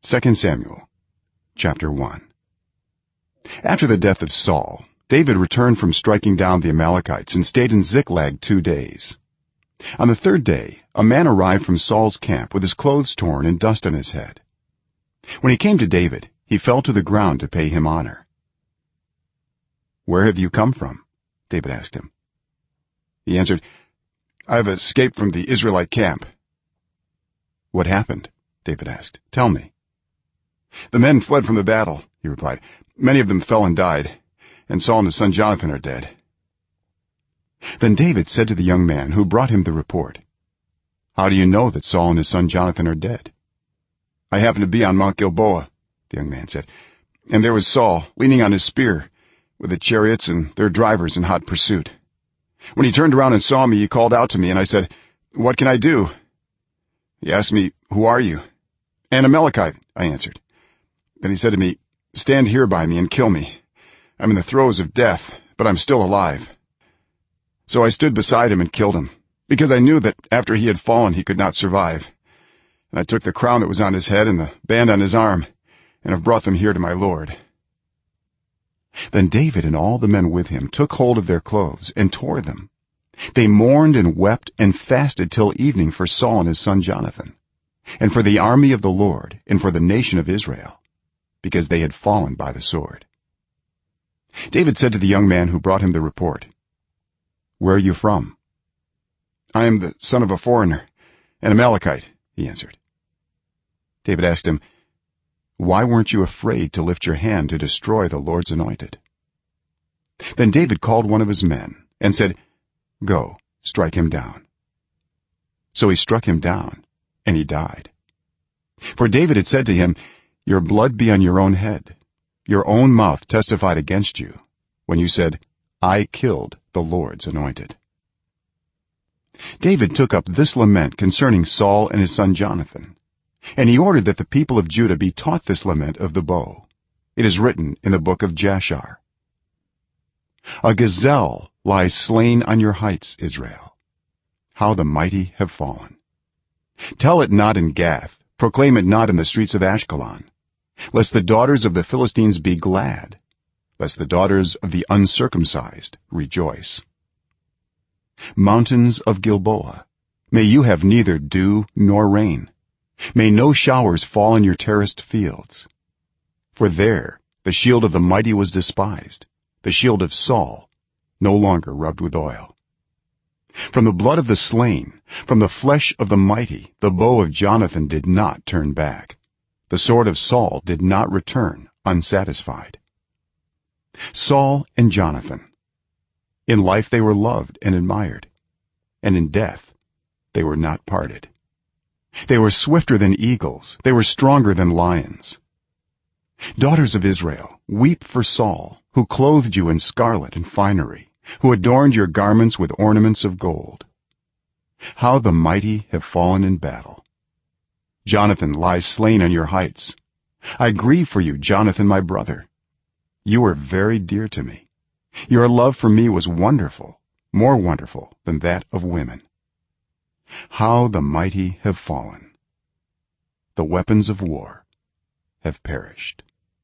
2 Samuel chapter 1. After the death of Saul, David returned from striking down the Amalekites and stayed in Ziklag 2 days. On the 3rd day a man arrived from Saul's camp with his clothes torn and dust on his head. When he came to David, he fell to the ground to pay him honor. "Where have you come from?" David asked him. He answered, "I have escaped from the Israelite camp." "What happened?" David asked. "Tell me." "The men fled from the battle," he replied. "Many of them fell and died, and Saul and his son Jonathan are dead." Then David said to the young man who brought him the report, "How do you know that Saul and his son Jonathan are dead?" "I happened to be on Mount Gilboa," the young man said, "and there was Saul leaning on his spear with the chariots and their drivers in hot pursuit. When he turned around and saw me, he called out to me, and I said, 'What can I do?' He asked me, 'Who are you?' 'An Amalekite,' I answered. Then he said to me, 'Stand here by me and kill me. I'm in the throes of death, but I'm still alive.' So I stood beside him and killed him, because I knew that after he had fallen he could not survive. And I took the crown that was on his head and the band on his arm, and have brought them here to my lord." Then David and all the men with him took hold of their clothes and tore them. They mourned and wept and fasted till evening for Saul and his son Jonathan, and for the army of the Lord and for the nation of Israel, because they had fallen by the sword. David said to the young man who brought him the report, "Where are you from?" "I am the son of a foreigner, an Amalekite," he answered. David asked him, "Why weren't you afraid to lift your hand to destroy the Lord's anointed?" Then David called one of his men and said, "Go, strike him down." So he struck him down, and he died. For David had said to him, "Your blood be on your own head. Your own mouth testified against you when you said, 'I killed the Lord's anointed.'" David took up this lament concerning Saul and his son Jonathan, and he ordered that the people of Judah be taught this lament of the bow. It is written in the book of Jashar: "A gazelle lies slain on your heights, Israel. How the mighty have fallen. Tell it not in Gath, proclaim it not in the streets of Ashkelon, lest the daughters of the Philistines be glad, lest the daughters of the uncircumcised rejoice. Mountains of Gilboa, may you have neither dew nor rain. May no showers fall on your terraced fields. For there the shield of the mighty was despised, the shield of Saul no longer rubbed with oil. From the blood of the slain, from the flesh of the mighty, the bow of Jonathan did not turn back, the sword of Saul did not return unsatisfied. Saul and Jonathan, in life they were loved and admired, and in death they were not parted. They were swifter than eagles, they were stronger than lions. Daughters of Israel, weep for Saul, who clothed you in scarlet and finery, who adorned your garments with ornaments of gold. How the mighty have fallen in battle. Jonathan lies slain on your heights. I grieve for you, Jonathan, my brother. You were very dear to me. Your love for me was wonderful, more wonderful than that of women. How the mighty have fallen. The weapons of war have perished."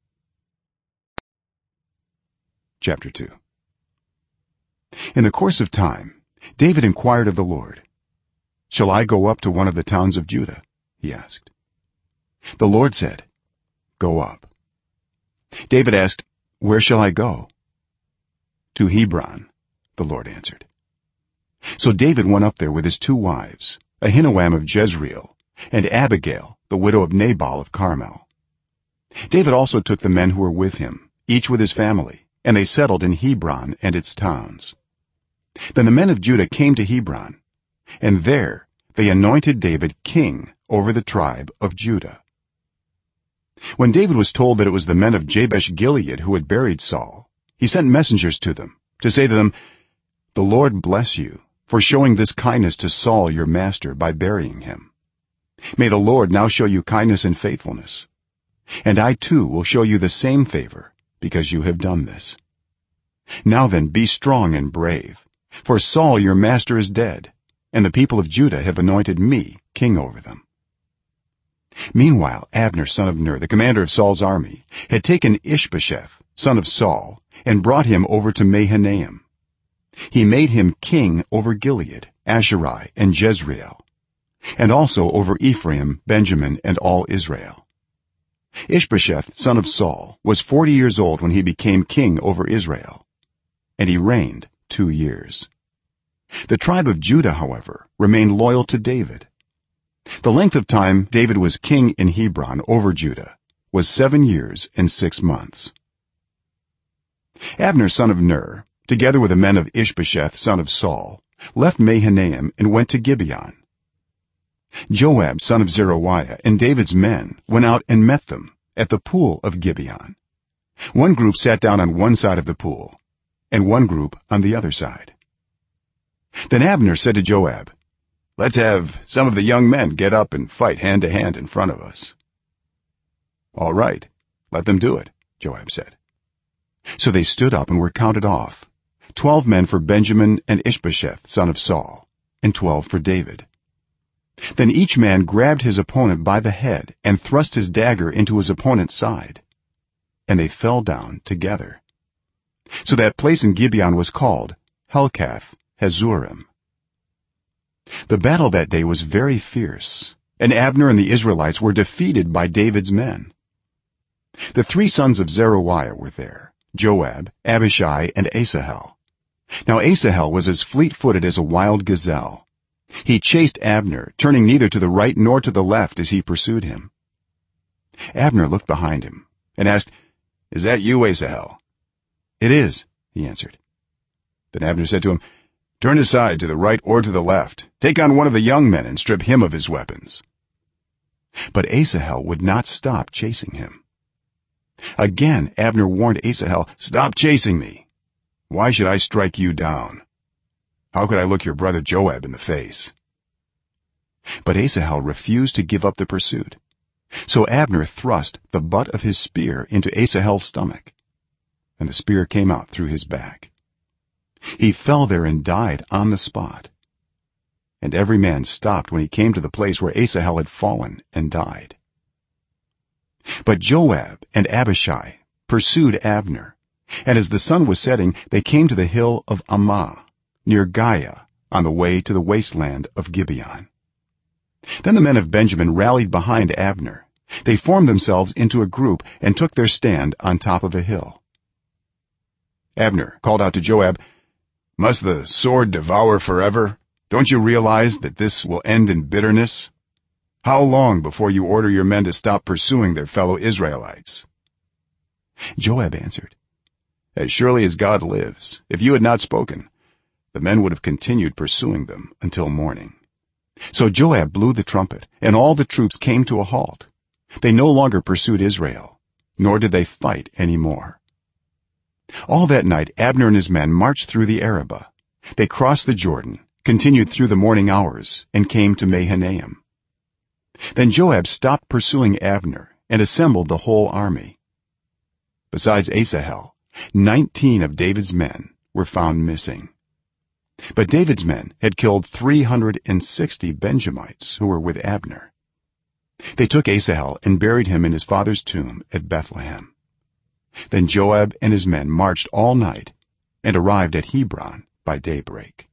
Chapter 2. In the course of time, David inquired of the Lord, "Shall I go up to one of the towns of Judah?" he asked. The Lord said, "Go up." David asked, "Where shall I go?" "To Hebron," the Lord answered. So David went up there with his 2 wives, Ahinoam of Jezreel and Abigail the widow of Nabal of Carmel. David also took the men who were with him, each with his family, and they settled in Hebron and its towns. Then the men of Judah came to Hebron, and there they anointed David king over the tribe of Judah. When David was told that it was the men of Jabesh-Gilead who had buried Saul, he sent messengers to them to say to them, "The Lord bless you for showing this kindness to Saul your master by burying him. May the Lord now show you kindness and faithfulness, and I too will show you the same favor because you have done this. Now then, be strong and brave, for Saul your master is dead, and the people of Judah have anointed me king over them." meanwhile Abner son of Ner, the commander of Saul's army, had taken Ishbosheth son of Saul and brought him over to Mahanaim. He made him king over Gilead, Asherai, and Jezreel, and also over Ephraim, Benjamin, and all Israel. Ishbosheth son of Saul was 40 years old when he became king over Israel, and he reigned 2 years. The tribe of Judah, however, remained loyal to David. The length of time David was king in Hebron over Judah was 7 years and 6 months. Abner son of Ner, together with the men of Ishbosheth son of Saul, left Mahanaim and went to Gibeon. Joab son of Zeruiah and David's men went out and met them at the pool of Gibeon. One group sat down on one side of the pool and one group on the other side. Then Abner said to Joab, "Let's have some of the young men get up and fight hand to hand in front of us." "All right, let them do it," Joab said. So they stood up and were counted off, 12 men for Benjamin and Ishbosheth son of Saul, and 12 for David. Then each man grabbed his opponent by the head and thrust his dagger into his opponent's side, and they fell down together. So that place in Gibeon was called Helkath Hazurim. The battle that day was very fierce, and Abner and the Israelites were defeated by David's men. The 3 sons of Zeruiah were there: Joab, Abishai, and Asahel. Now Asahel was as fleet-footed as a wild gazelle. He chased Abner, turning neither to the right nor to the left as he pursued him. Abner looked behind him and asked, "Is that you, Asahel?" "It is," he answered. Then Abner said to him, "Turn aside to the right or to the left. Take on one of the young men and strip him of his weapons." But Asahel would not stop chasing him. Again Abner warned Asahel, "Stop chasing me. Why should I strike you down? How could I look your brother Joab in the face?" But Asahel refused to give up the pursuit. So Abner thrust the butt of his spear into Asahel's stomach, and the spear came out through his back. He fell there and died on the spot, and every man stopped when he came to the place where Asahel had fallen and died. But Joab and Abishai pursued Abner, and as the sun was setting they came to the hill of Ammah near Giah on the way to the wasteland of Gibeon. Then the men of Benjamin rallied behind Abner. They formed themselves into a group and took their stand on top of a hill. Abner called out to Joab, "Must the sword devour forever? Don't you realize that this will end in bitterness? How long before you order your men to stop pursuing their fellow Israelites?" Joab answered, "As surely as God lives, if you had not spoken, the men would have continued pursuing them until morning." So Joab blew the trumpet, and all the troops came to a halt. They no longer pursued Israel, nor did they fight any more. All that night Abner and his men marched through the Arabah. They crossed the Jordan, continued through the morning hours, and came to Mahanaim. Then Joab stopped pursuing Abner and assembled the whole army. Besides Asahel, 19 of David's men were found missing. But David's men had killed 360 Benjamites who were with Abner. They took Asahel and buried him in his father's tomb at Bethlehem. Then Joab and his men marched all night and arrived at Hebron by daybreak.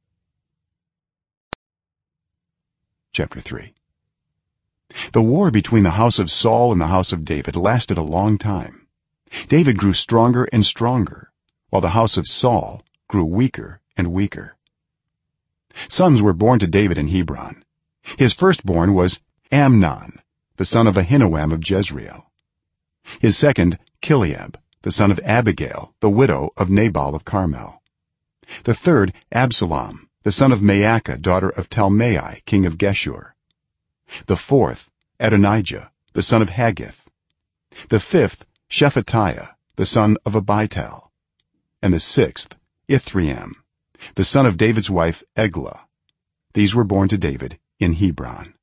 Chapter 3. The war between the house of Saul and the house of David lasted a long time. David grew stronger and stronger, while the house of Saul grew weaker and weaker. Sons were born to David in Hebron. His firstborn was Amnon, the son of Ahinoam of Jezreel. His second, Chileab, the son of Abigail, the widow of Nabal of Carmel. The third, Absalom, the son of Maacah, daughter of Talmai, king of Geshur. The fourth, Adonijah, the son of Haggith. The fifth, Shephatiah, the son of Abital. And the sixth, Ithream, the son of David's wife Eglah. These were born to David in Hebron.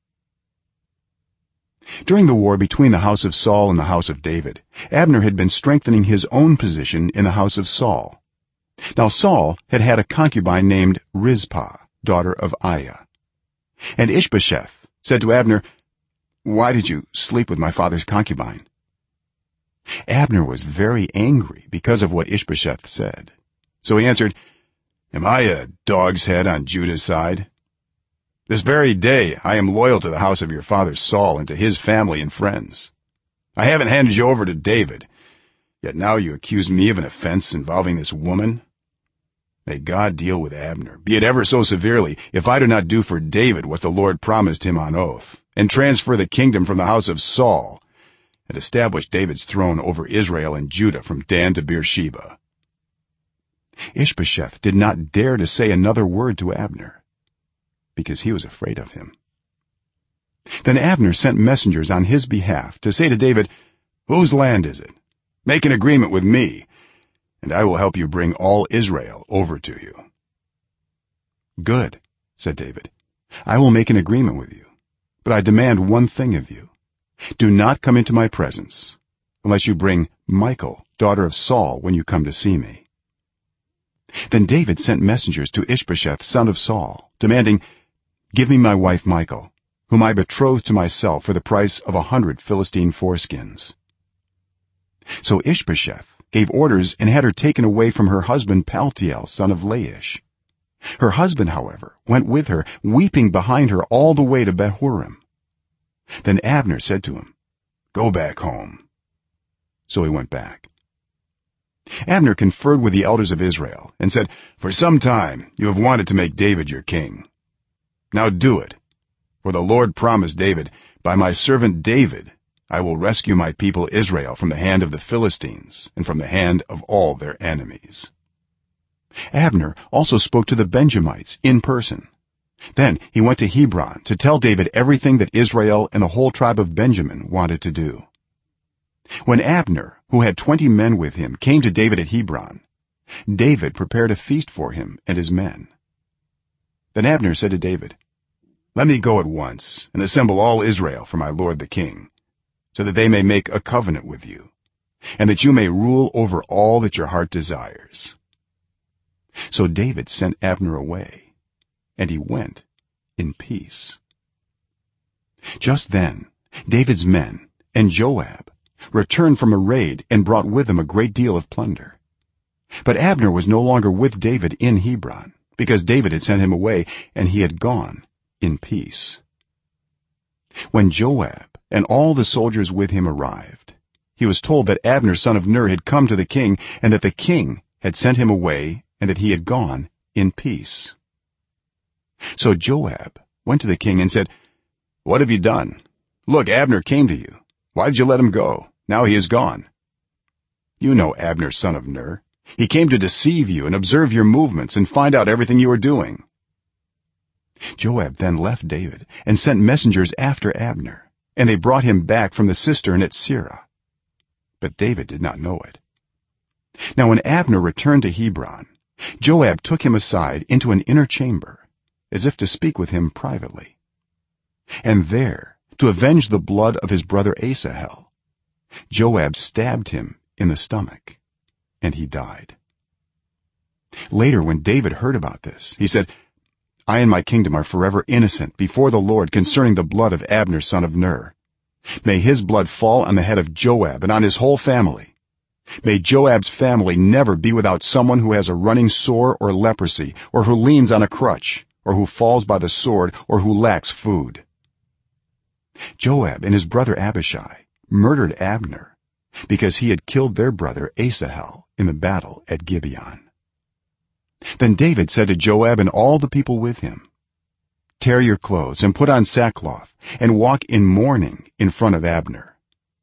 During the war between the house of Saul and the house of David, Abner had been strengthening his own position in the house of Saul. Now Saul had had a concubine named Rizpah, daughter of Aiah. And Ishbosheth said to Abner, why did you sleep with my father's concubine?" Abner was very angry because of what Ishbosheth said, so he answered, "Am I a dog's head on Judah's side? This very day I am loyal to the house of your father Saul and to his family and friends. I haven't handed you over to David, yet now you accuse me of an offense involving this woman. May God deal with Abner, be it ever so severely, if I do not do for David what the Lord promised him on oath, and transfer the kingdom from the house of Saul, and establish David's throne over Israel and Judah from Dan to Beersheba." Ishbosheth did not dare to say another word to Abner, because he was afraid of him. Then Abner sent messengers on his behalf to say to David, "Whose land is it? Make an agreement with me, and I will help you bring all Israel over to you." "Good," said David, "I will make an agreement with you, but I demand one thing of you. Do not come into my presence unless you bring Michal, daughter of Saul, when you come to see me." Then David sent messengers to Ishbosheth, son of Saul, demanding, "Give me my wife Michal, whom I betrothed to myself for the price of 100 Philistine foreskins." So Ishbosheth gave orders and had her taken away from her husband Paltiel, son of Laish. Her husband, however, went with her, weeping behind her all the way to Bahurim. Then Abner said to him, "Go back home." So he went back. Abner conferred with the elders of Israel and said, "For some time you have wanted to make David your king. Now do it, for the Lord promised David, 'By my servant David I will rescue my people Israel from the hand of the Philistines and from the hand of all their enemies.'" Abner also spoke to the Benjamites in person. Then he went to Hebron to tell David everything that Israel and the whole tribe of Benjamin wanted to do. When Abner, who had 20 men with him, came to David at Hebron, David prepared a feast for him and his men. Then Abner said to David, "Let me go at once and assemble all Israel for my lord the king, so that they may make a covenant with you, and that you may rule over all that your heart desires." So David sent Abner away, and he went in peace. Just then David's men and Joab returned from a raid and brought with them a great deal of plunder. But Abner was no longer with David in Hebron, because David had sent him away, and he had gone in peace. When Joab and all the soldiers with him arrived, he was told that Abner son of Ner had come to the king, and that the king had sent him away, and that he had gone in peace. So Joab went to the king and said, "What have you done? Look, Abner came to you. Why did you let him go? Now he is gone. You know Abner son of Ner. He came to deceive you and observe your movements and find out everything you are doing." Joab then left David and sent messengers after Abner, and they brought him back from the cistern at Sirah. But David did not know it. Now when Abner returned to Hebron, Joab took him aside into an inner chamber, as if to speak with him privately. And there, to avenge the blood of his brother Asahel, Joab stabbed him in the stomach, and he died. Later, when David heard about this, he said, "I and my kingdom are forever innocent before the Lord concerning the blood of Abner son of Ner. May his blood fall on the head of Joab and on his whole family. May Joab's family never be without someone who has a running sore or leprosy, or who leans on a crutch, or who falls by the sword, or who lacks food." Joab and his brother Abishai murdered Abner because he had killed their brother Asahel in the battle at Gibeon. Then David said to Joab and all the people with him, "Tear your clothes and put on sackcloth and walk in mourning in front of Abner."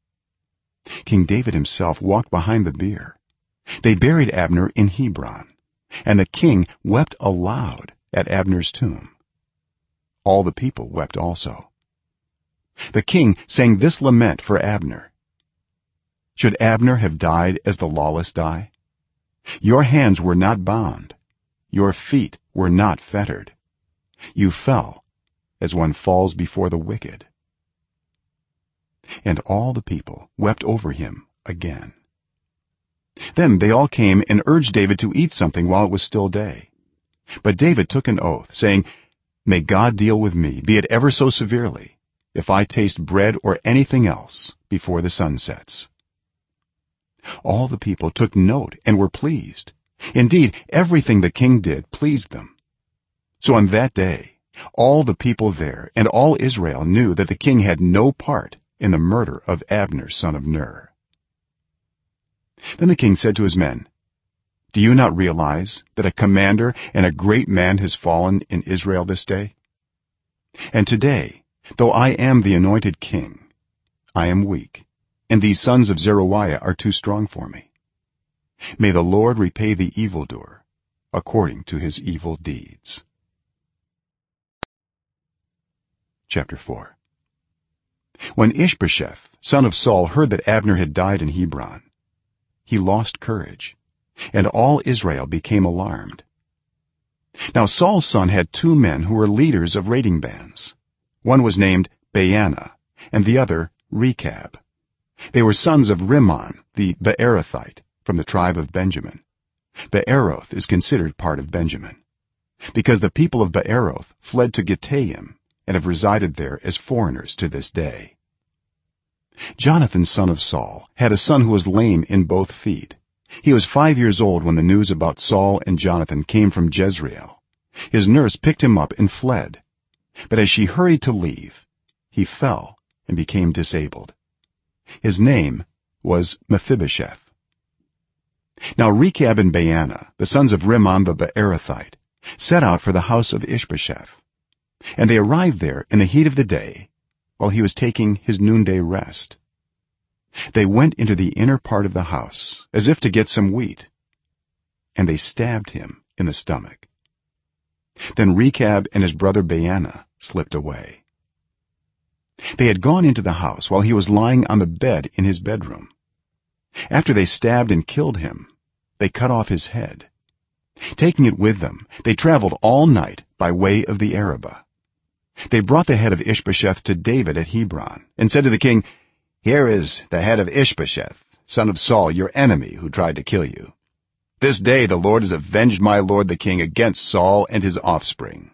King David himself walked behind the bier. They buried Abner in Hebron, and the king wept aloud at Abner's tomb. All the people wept also. The king sang this lament for Abner: "Should Abner have died as the lawless die? Your hands were not bound, your feet were not fettered. You fell as one falls before the wicked." And all the people wept over him again. Then they all came and urged David to eat something while it was still day. But David took an oath, saying, "May God deal with me, be it ever so severely, if I taste bread or anything else before the sun sets." All the people took note and were pleased. Indeed, everything the king did pleased them. So on that day all the people there and all Israel knew that the king had no part in the murder of Abner son of Ner. Then the king said to his men, "Do you not realize that a commander and a great man has fallen in Israel this day? And today, though I am the anointed king, I am weak, and these sons of Zeruiah are too strong for me. May the Lord repay the evildoer according to his evil deeds." Chapter 4. When Ishbosheth son of Saul heard that Abner had died in Hebron, he lost courage, and all Israel became alarmed. Now Saul's son had two men who were leaders of raiding bands. One was named Baanah and the other Rechab. They were sons of Rimmon the Beerothite from the tribe of Benjamin. Beeroth is considered part of Benjamin, because the people of Beeroth fled to Gittaim and have resided there as foreigners to this day. Jonathan son of Saul had a son who was lame in both feet. He was 5 years old when the news about Saul and Jonathan came from Jezreel. His nurse picked him up and fled, but as she hurried to leave, he fell and became disabled. His name was Mephibosheth. Now Rechab and Baanah, the sons of Rimmon the Beerothite, set out for the house of Ishbosheth, and they arrived there in the heat of the day while he was taking his noonday rest. They went into the inner part of the house as if to get some wheat, and they stabbed him in the stomach. Then Rechab and his brother Baanah slipped away. They had gone into the house while he was lying on the bed in his bedroom. After they stabbed and killed him, they cut off his head. Taking it with them, they traveled all night by way of the Arabah. They brought the head of Ishbosheth to David at Hebron and said to the king, "Here is the head of Ishbosheth son of Saul, your enemy, who tried to kill you. This day the Lord has avenged my lord the king against Saul and his offspring."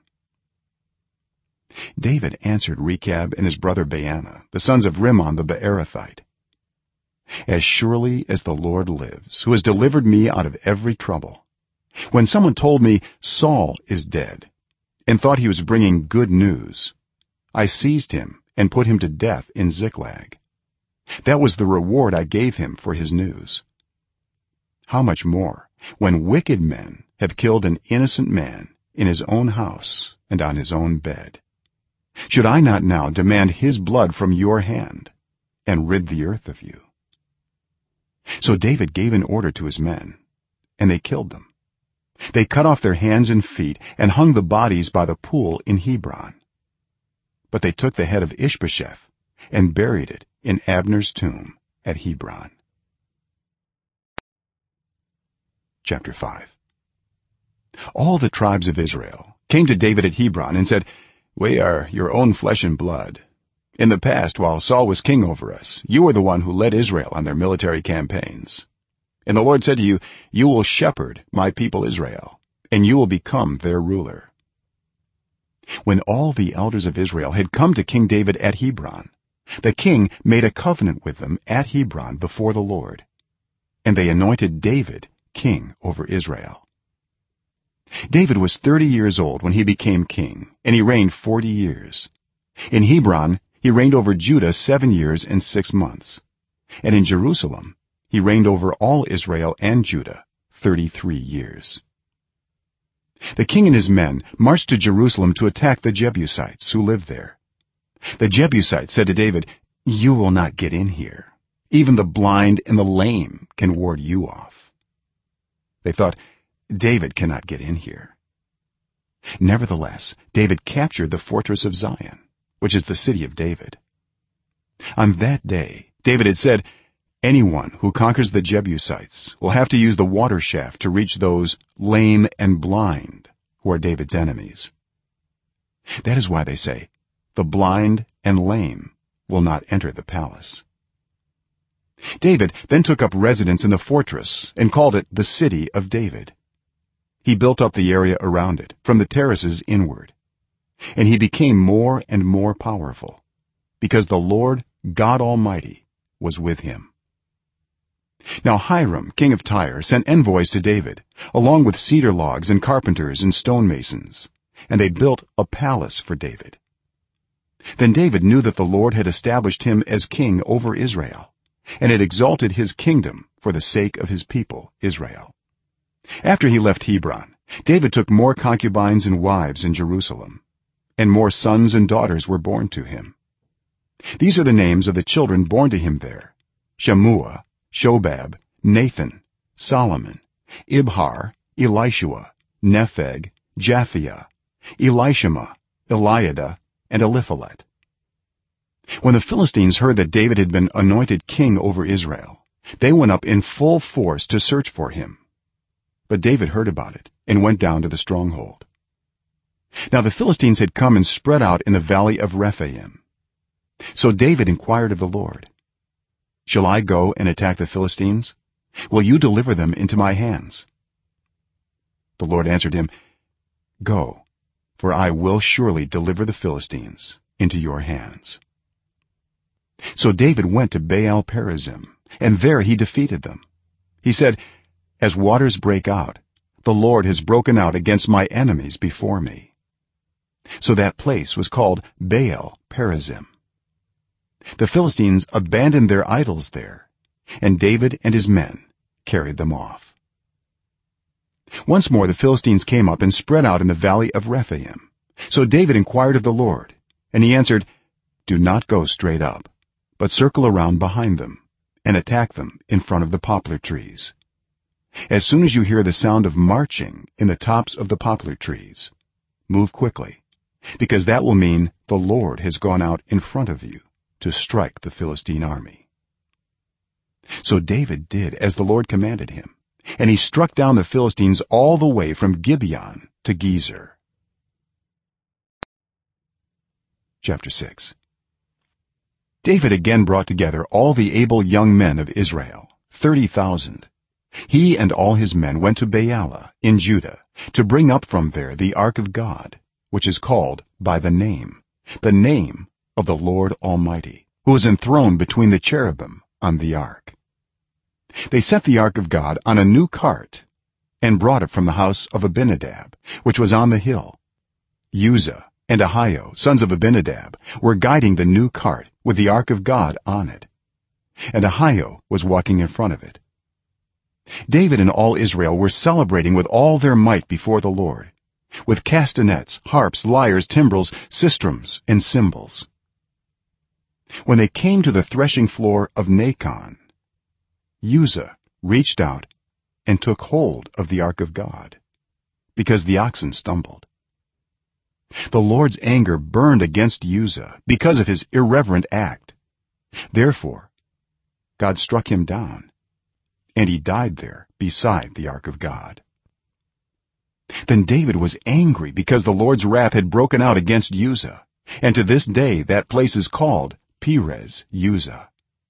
David answered Rechab and his brother Baanah, the sons of Rimmon the Beerothite, "As surely as the Lord lives, who has delivered me out of every trouble, when someone told me Saul is dead and thought he was bringing good news, I seized him and put him to death in Ziklag. That was the reward I gave him for his news. How much more when wicked men have killed an innocent man in his own house and on his own bed? Should I not now demand his blood from your hand and rid the earth of you?" So David gave an order to his men, and they killed them. They cut off their hands and feet and hung the bodies by the pool in Hebron. But they took the head of Ishbosheth and buried it in Abner's tomb at Hebron. Chapter 5. All the tribes of Israel came to David at Hebron and said, "We are your own flesh and blood. In the past, while Saul was king over us, you were the one who led Israel on their military campaigns. And the Lord said to you, 'You will shepherd my people Israel, and you will become their ruler.'" When all the elders of Israel had come to King David at Hebron, the king made a covenant with them at Hebron before the Lord, and they anointed David king over Israel. David was 30 years old when he became king, and he reigned 40 years. In Hebron he reigned over Judah 7 years and 6 months, and in Jerusalem he reigned over all Israel and Judah 33 years. The king and his men marched to Jerusalem to attack the Jebusites who lived there. The Jebusites said to David, "You will not get in here. Even the blind and the lame can ward you off." They thought, "David cannot get in here." Nevertheless, David captured the fortress of Zion, which is the city of David. On that day David had said, "Anyone who conquers the Jebusites will have to use the water shaft to reach those lame and blind who are David's enemies." That is why they say, "The blind and lame will not enter the palace." David then took up residence in the fortress and called it the City of David. He built up the area around it from the terraces inward, and he became more and more powerful because the Lord God Almighty was with him. Now Hiram, king of Tyre, sent envoys to David along with cedar logs and carpenters and stonemasons, and they built a palace for David. Then David knew that the Lord had established him as king over Israel and had exalted his kingdom for the sake of his people Israel. After he left Hebron, David took more concubines and wives in Jerusalem, and more sons and daughters were born to him. These are the names of the children born to him there: Shammua, Shobab, Nathan, Solomon, Ibhar, Elishua, Nepheg, Japhia, Elishama, Eliada, and Eliphalet. When the Philistines heard that David had been anointed king over Israel, they went up in full force to search for him. But David heard about it and went down to the stronghold. Now the Philistines had come and spread out in the valley of Rephaim. So David inquired of the Lord, "Shall I go and attack the Philistines? Will you deliver them into my hands?" The Lord answered him, "Go, for I will surely deliver the Philistines into your hands." So David went to Baal-perazim, and there he defeated them. He said, "As waters break out, the Lord has broken out against my enemies before me." So that place was called Baal-perazim. The Philistines abandoned their idols there, and David and his men carried them off. Once more the Philistines came up and spread out in the valley of Rephaim. So David inquired of the Lord, and he answered, "Do not go straight up, but circle around behind them and attack them in front of the poplar trees. As soon as you hear the sound of marching in the tops of the poplar trees, move quickly, because that will mean the Lord has gone out in front of you to strike the Philistine army." So David did as the Lord commanded him, and he struck down the Philistines all the way from Gibeon to Gezer. Chapter 6. David again brought together all the able young men of Israel, 30,000. He and all his men went to Baalah in Judah to bring up from there the ark of God, which is called by the name of the Lord Almighty, who is enthroned between the cherubim on the ark. They set the ark of God on a new cart and brought it from the house of Abinadab, which was on the hill. Uzzah and Ahio, sons of Abinadab, were guiding the new cart with the ark of God on it, and Ahio was walking in front of it. David and all Israel were celebrating with all their might before the Lord, with castanets, harps, lyres, timbrels, sistrums, and cymbals. When they came to the threshing floor of Nacon, Uzzah reached out and took hold of the ark of God, because the oxen stumbled. The Lord's anger burned against Uzzah because of his irreverent act. Therefore God struck him down, and he died there beside the ark of God. Then David was angry because the Lord's wrath had broken out against Uzzah, and to this day that place is called Perez Uzzah.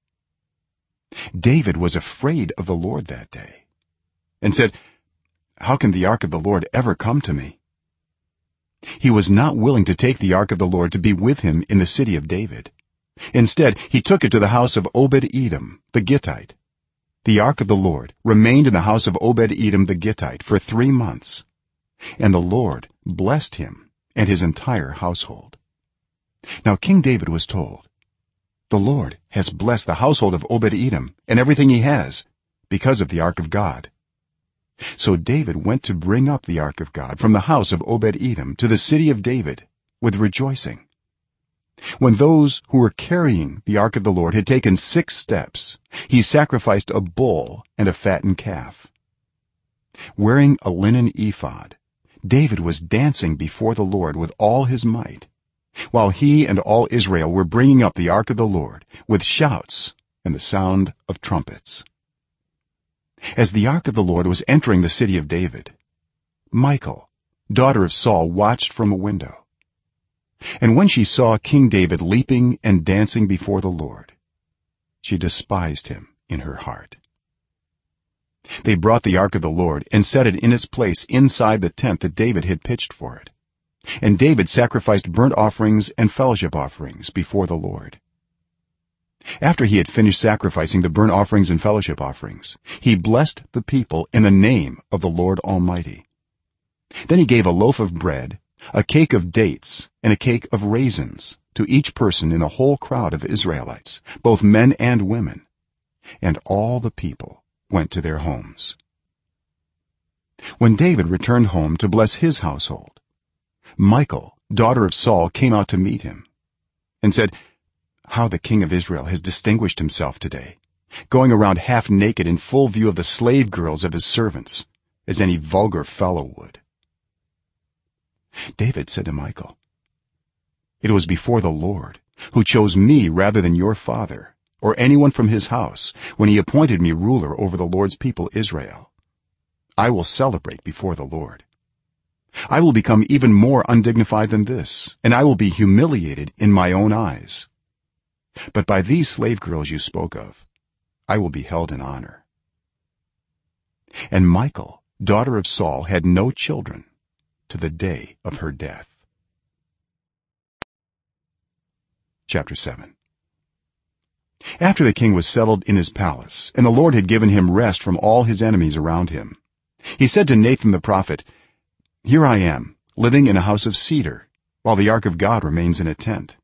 David was afraid of the Lord that day and said, "How can the ark of the Lord ever come to me?" He was not willing to take the ark of the Lord to be with him in the city of David. Instead, he took it to the house of Obed-Edom the Gittite. The ark of the Lord remained in the house of Obed-Edom the Gittite for 3 months, and the Lord blessed him and his entire household. Now King David was told, "The Lord has blessed the household of Obed-Edom and everything he has because of the ark of God." So David went to bring up the ark of God from the house of Obed-Edom to the city of David with rejoicing. When those who were carrying the ark of the Lord had taken 6 steps, he sacrificed a bull and a fattened calf. Wearing a linen ephod, David was dancing before the Lord with all his might, while he and all Israel were bringing up the ark of the Lord with shouts and the sound of trumpets. As the ark of the Lord was entering the city of David, Michal, daughter of Saul, watched from a window. And when she saw King David leaping and dancing before the Lord, she despised him in her heart. They brought the ark of the Lord and set it in its place inside the tent that David had pitched for it. And David sacrificed burnt offerings and fellowship offerings before the Lord. after he had finished sacrificing the burnt offerings and fellowship offerings he blessed the people in the name of the Lord Almighty. Then he gave a loaf of bread, a cake of dates, and a cake of raisins to each person in the whole crowd of Israelites, both men and women, and all the people went to their homes. When David returned home to bless his household, Michal, daughter of Saul, came out to meet him and said, "How the king of Israel has distinguished himself today, going around half naked in full view of the slave girls of his servants, as any vulgar fellow would." David said to Michal, "It was before the Lord, who chose me rather than your father or anyone from his house, when he appointed me ruler over the Lord's people Israel. I will celebrate before the Lord. I will become even more undignified than this, and I will be humiliated in my own eyes. But by these slave girls you spoke of, I will be held in honor." And Michal, daughter of Saul, had no children to the day of her death. Chapter 7. After the king was settled in his palace and the Lord had given him rest from all his enemies around him, he said to Nathan the prophet, "Here I am, living in a house of cedar, while the ark of God remains in a tent."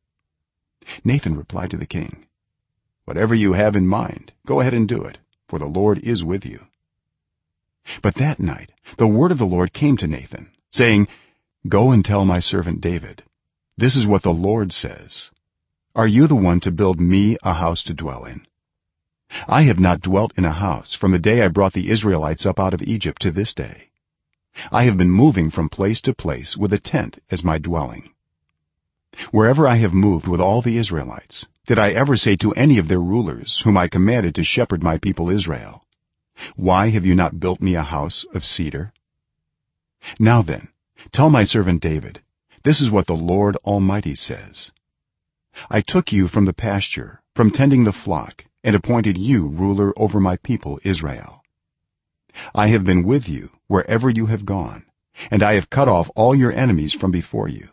Nathan replied to the king, "Whatever you have in mind, go ahead and do it, for the Lord is with you." But that night the word of the Lord came to Nathan, saying, "Go and tell my servant David, this is what the Lord says: Are you the one to build me a house to dwell in? I have not dwelt in a house from the day I brought the Israelites up out of Egypt to this day. I have been moving from place to place with a tent as my dwelling. Wherever I have moved with all the Israelites, did I ever say to any of their rulers whom I commanded to shepherd my people Israel, 'Why have you not built me a house of cedar?' Now then, tell my servant David, this is what the Lord Almighty says: I took you from the pasture, from tending the flock, and appointed you ruler over my people Israel. I have been with you wherever you have gone, and I have cut off all your enemies from before you.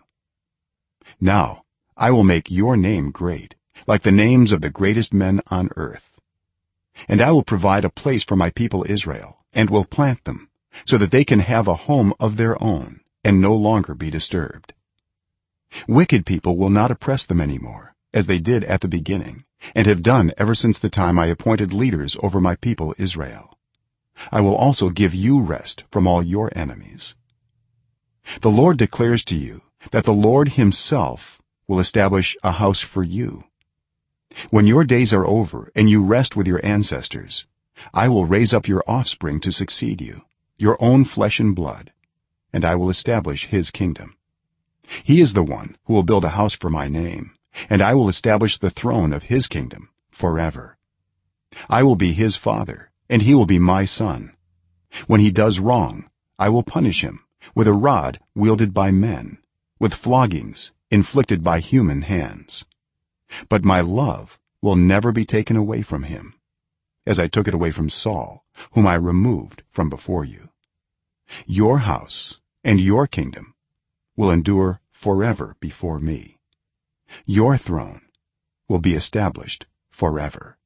Now I will make your name great, like the names of the greatest men on earth. And I will provide a place for my people Israel, and will plant them, so that they can have a home of their own and no longer be disturbed. Wicked people will not oppress them any more, as they did at the beginning, and have done ever since the time I appointed leaders over my people Israel. I will also give you rest from all your enemies. The Lord declares to you that the Lord himself will establish a house for you. When your days are over and you rest with your ancestors, I will raise up your offspring to succeed you, your own flesh and blood, and I will establish his kingdom. He is the one who will build a house for my name, and I will establish the throne of his kingdom forever. I will be his father, and he will be my son. When he does wrong, I will punish him with a rod wielded by men, with floggings inflicted by human hands. But my love will never be taken away from him, as I took it away from Saul, whom I removed from before you. Your house and your kingdom will endure forever before me. Your throne will be established forever."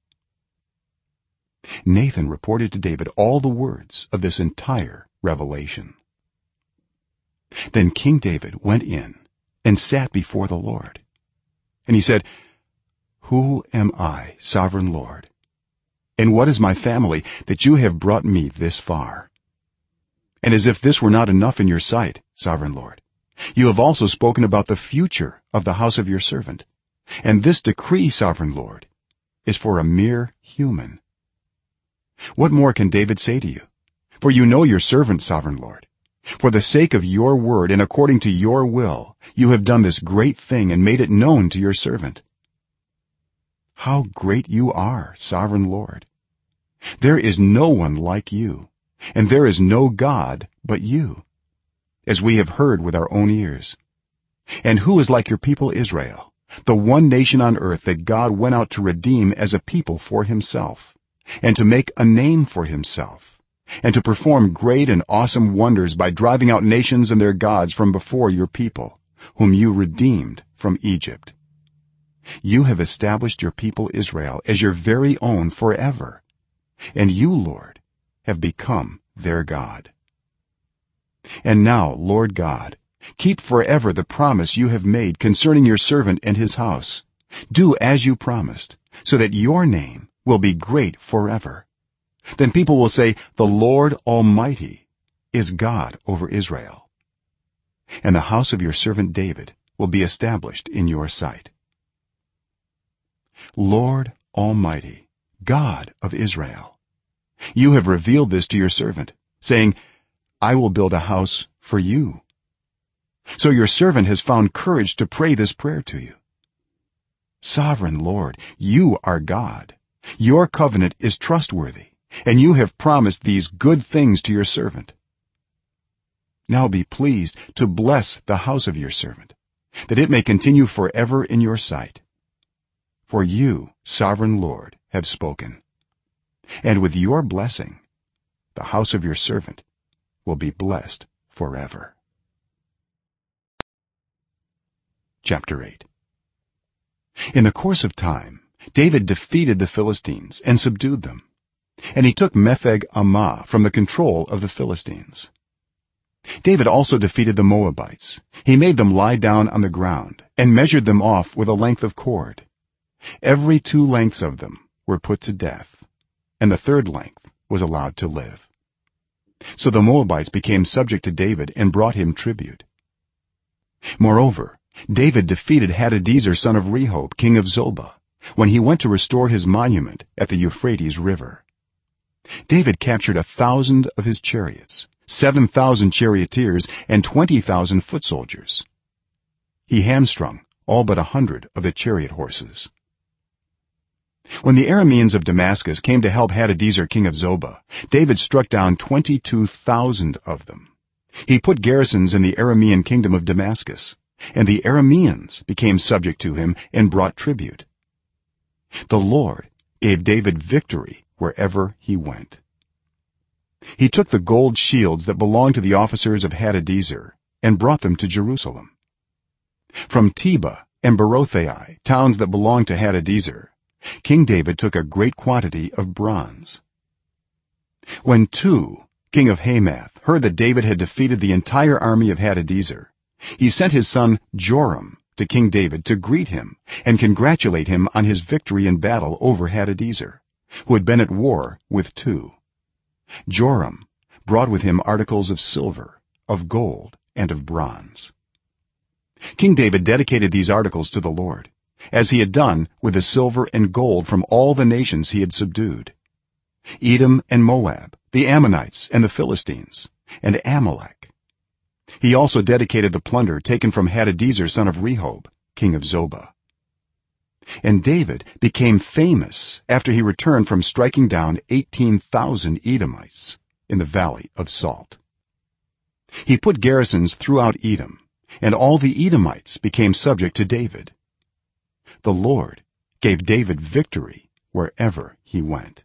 Nathan reported to David all the words of this entire revelation. Then King David went in and sat before the Lord, and he said, "Who am I, sovereign Lord, and what is my family, that you have brought me this far? And as if this were not enough in your sight, sovereign Lord, you have also spoken about the future of the house of your servant, and this decree, sovereign Lord, is for a mere human. What more can David say to you? For you know your servant, sovereign Lord. For the sake of your word and according to your will, you have done this great thing and made it known to your servant. How great you are, sovereign Lord! There is no one like you, and there is no God but you, as we have heard with our own ears. And who is like your people Israel, the one nation on earth that God went out to redeem as a people for himself, and to make a name for himself, and to perform great and awesome wonders by driving out nations and their gods from before your people, whom you redeemed from Egypt? you have established your people Israel as your very own forever, and you, Lord, have become their God. And now, Lord God, keep forever the promise you have made concerning your servant and his house. Do as you promised, so that your name will be great forever. Then people will say, the Lord Almighty is God over Israel. And the house of your servant David will be established in your sight. Lord Almighty, God of Israel, you have revealed this to your servant, saying, I will build a house for you. So your servant has found courage to pray this prayer to you. Sovereign Lord, you are God. Your covenant is trustworthy, and you have promised these good things to your servant. Now be pleased to bless the house of your servant, that it may continue forever in your sight. For you, sovereign Lord, have spoken, and with your blessing the house of your servant will be blessed forever. Chapter 8. In the course of time, David defeated the Philistines and subdued them, and he took Metheg Ammah from the control of the Philistines. David also defeated the Moabites. He made them lie down on the ground and measured them off with a length of cord. Every 2 lengths of them were put to death, and the 3rd length was allowed to live. So the Moabites became subject to David and brought him tribute. Moreover, David defeated Hadadezer son of Rehob, king of Zobah, when he went to restore his monument at the Euphrates river. David captured 1,000 of his chariots, 7,000 charioteers, and 20,000 foot soldiers. He hamstrung all but 100 of the chariot horses. When the Arameans of Damascus came to help Hadadezer king of Zobah, David struck down 22,000 of them. He put garrisons in the Aramean kingdom of Damascus, and the Arameans became subject to him and brought tribute. The Lord gave David victory wherever he went. He took the gold shields that belonged to the officers of Hadadezer and brought them to Jerusalem. From Tebah and Berothai, towns that belonged to Hadadezer, King David took a great quantity of bronze. When Tu, king of Hamath, heard that David had defeated the entire army of Hadadezer, he sent his son Joram to King David to greet him and congratulate him on his victory in battle over Hadadezer, who had been at war with Tu. Joram brought with him articles of silver, of gold, and of bronze. King David dedicated these articles to the Lord, as he had done with the silver and gold from all the nations he had subdued: Edom and Moab, the Ammonites and the Philistines, and Amalek. He also dedicated the plunder taken from Hadadezer son of Rehob, king of Zobah. And David became famous after he returned from striking down 18,000 Edomites in the valley of Salt. He put garrisons throughout Edom, and all the Edomites became subject to David. The Lord gave David victory wherever he went.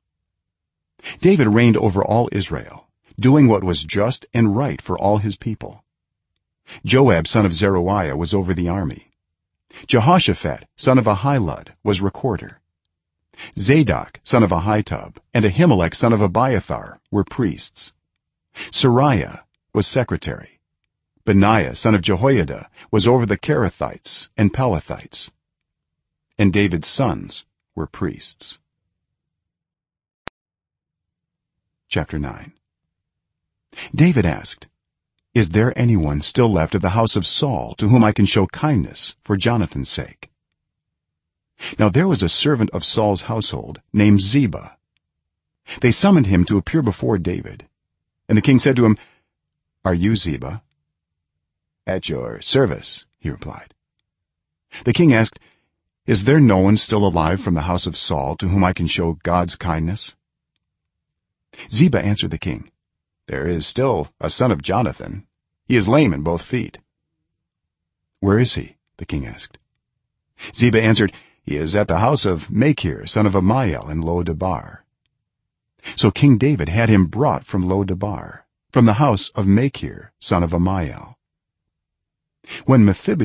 David reigned over all Israel, doing what was just and right for all his people. Joab son of Zeruiah was over the army. Jehoshaphat son of Ahilud was recorder. Zadok son of Ahitub and Ahimelech son of Abiathar were priests. Sariah was secretary. Benaiah son of Jehoiada was over the Kerethites and Pelethites. And David's sons were priests. Chapter 9. David asked, is there anyone still left of the house of Saul to whom I can show kindness for Jonathan's sake? Now there was a servant of Saul's household named Ziba. They summoned him to appear before David, and the king said to him, are you Ziba? At your service, he replied. The king asked, is there no one still alive from the house of Saul to whom I can show God's kindness? Ziba answered the king, there is still a son of Jonathan. He is lame in both feet. Where is he? The king asked. Ziba answered, he is at the house of Machir son of Ammiel in Lo-debar. So King David had him brought from Lo-debar, from the house of Machir son of Ammiel. When Mephibosheth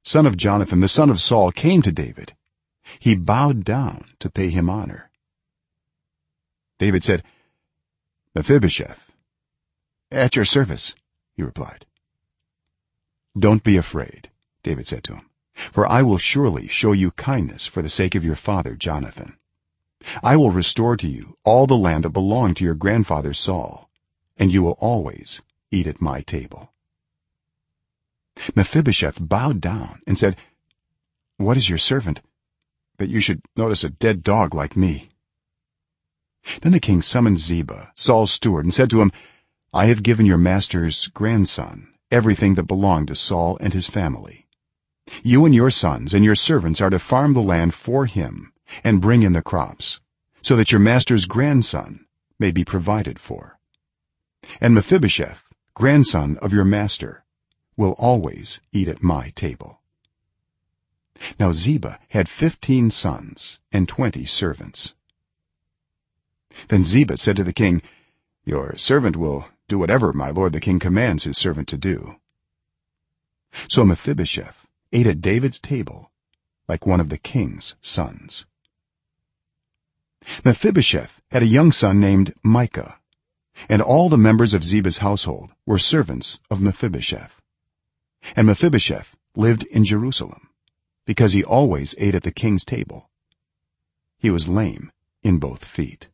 son of Jonathan the son of Saul came to David he bowed down to pay him honor. David said, "Mephibosheth." "At your service," he replied. "Don't be afraid," David said to him, "for I will surely show you kindness for the sake of your father Jonathan. I will restore to you all the land that belonged to your grandfather Saul, and you will always eat at my table." Mephibosheth bowed down and said, "What is your servant that you should notice a dead dog like me?" Then the king summoned Ziba, Saul's steward, and said to him, "I have given your master's grandson everything that belonged to Saul and his family. You and your sons and your servants are to farm the land for him and bring in the crops, so that your master's grandson may be provided for. And Mephibosheth, grandson of your master, will always eat at my table." Now Ziba had 15 sons and 20 servants. Then Ziba said to the king, "Your servant will do whatever my lord the king commands his servant to do." So Mephibosheth ate at David's table like one of the king's sons. Mephibosheth had a young son named Micah, and all the members of Ziba's household were servants of Mephibosheth. And Mephibosheth lived in Jerusalem, because he always ate at the king's table. He was lame in both feet.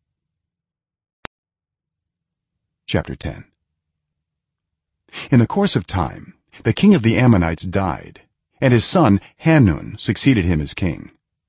Chapter 10. In the course of time the king of the Ammonites died, and his son Hanun succeeded him as king.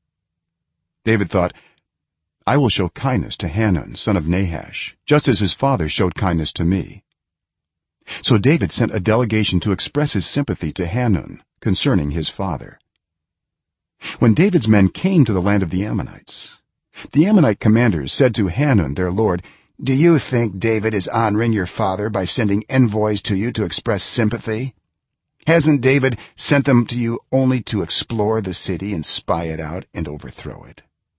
David thought, "I will show kindness to Hanun son of Nahash, just as his father showed kindness to me." So David sent a delegation to express his sympathy to Hanun concerning his father. When David's men came to the land of the Ammonites, the Ammonite commanders said to Hanun their lord, "Do you think David is honoring your father by sending envoys to you to express sympathy? Hasn't David sent them to you only to explore the city and spy it out and overthrow it?"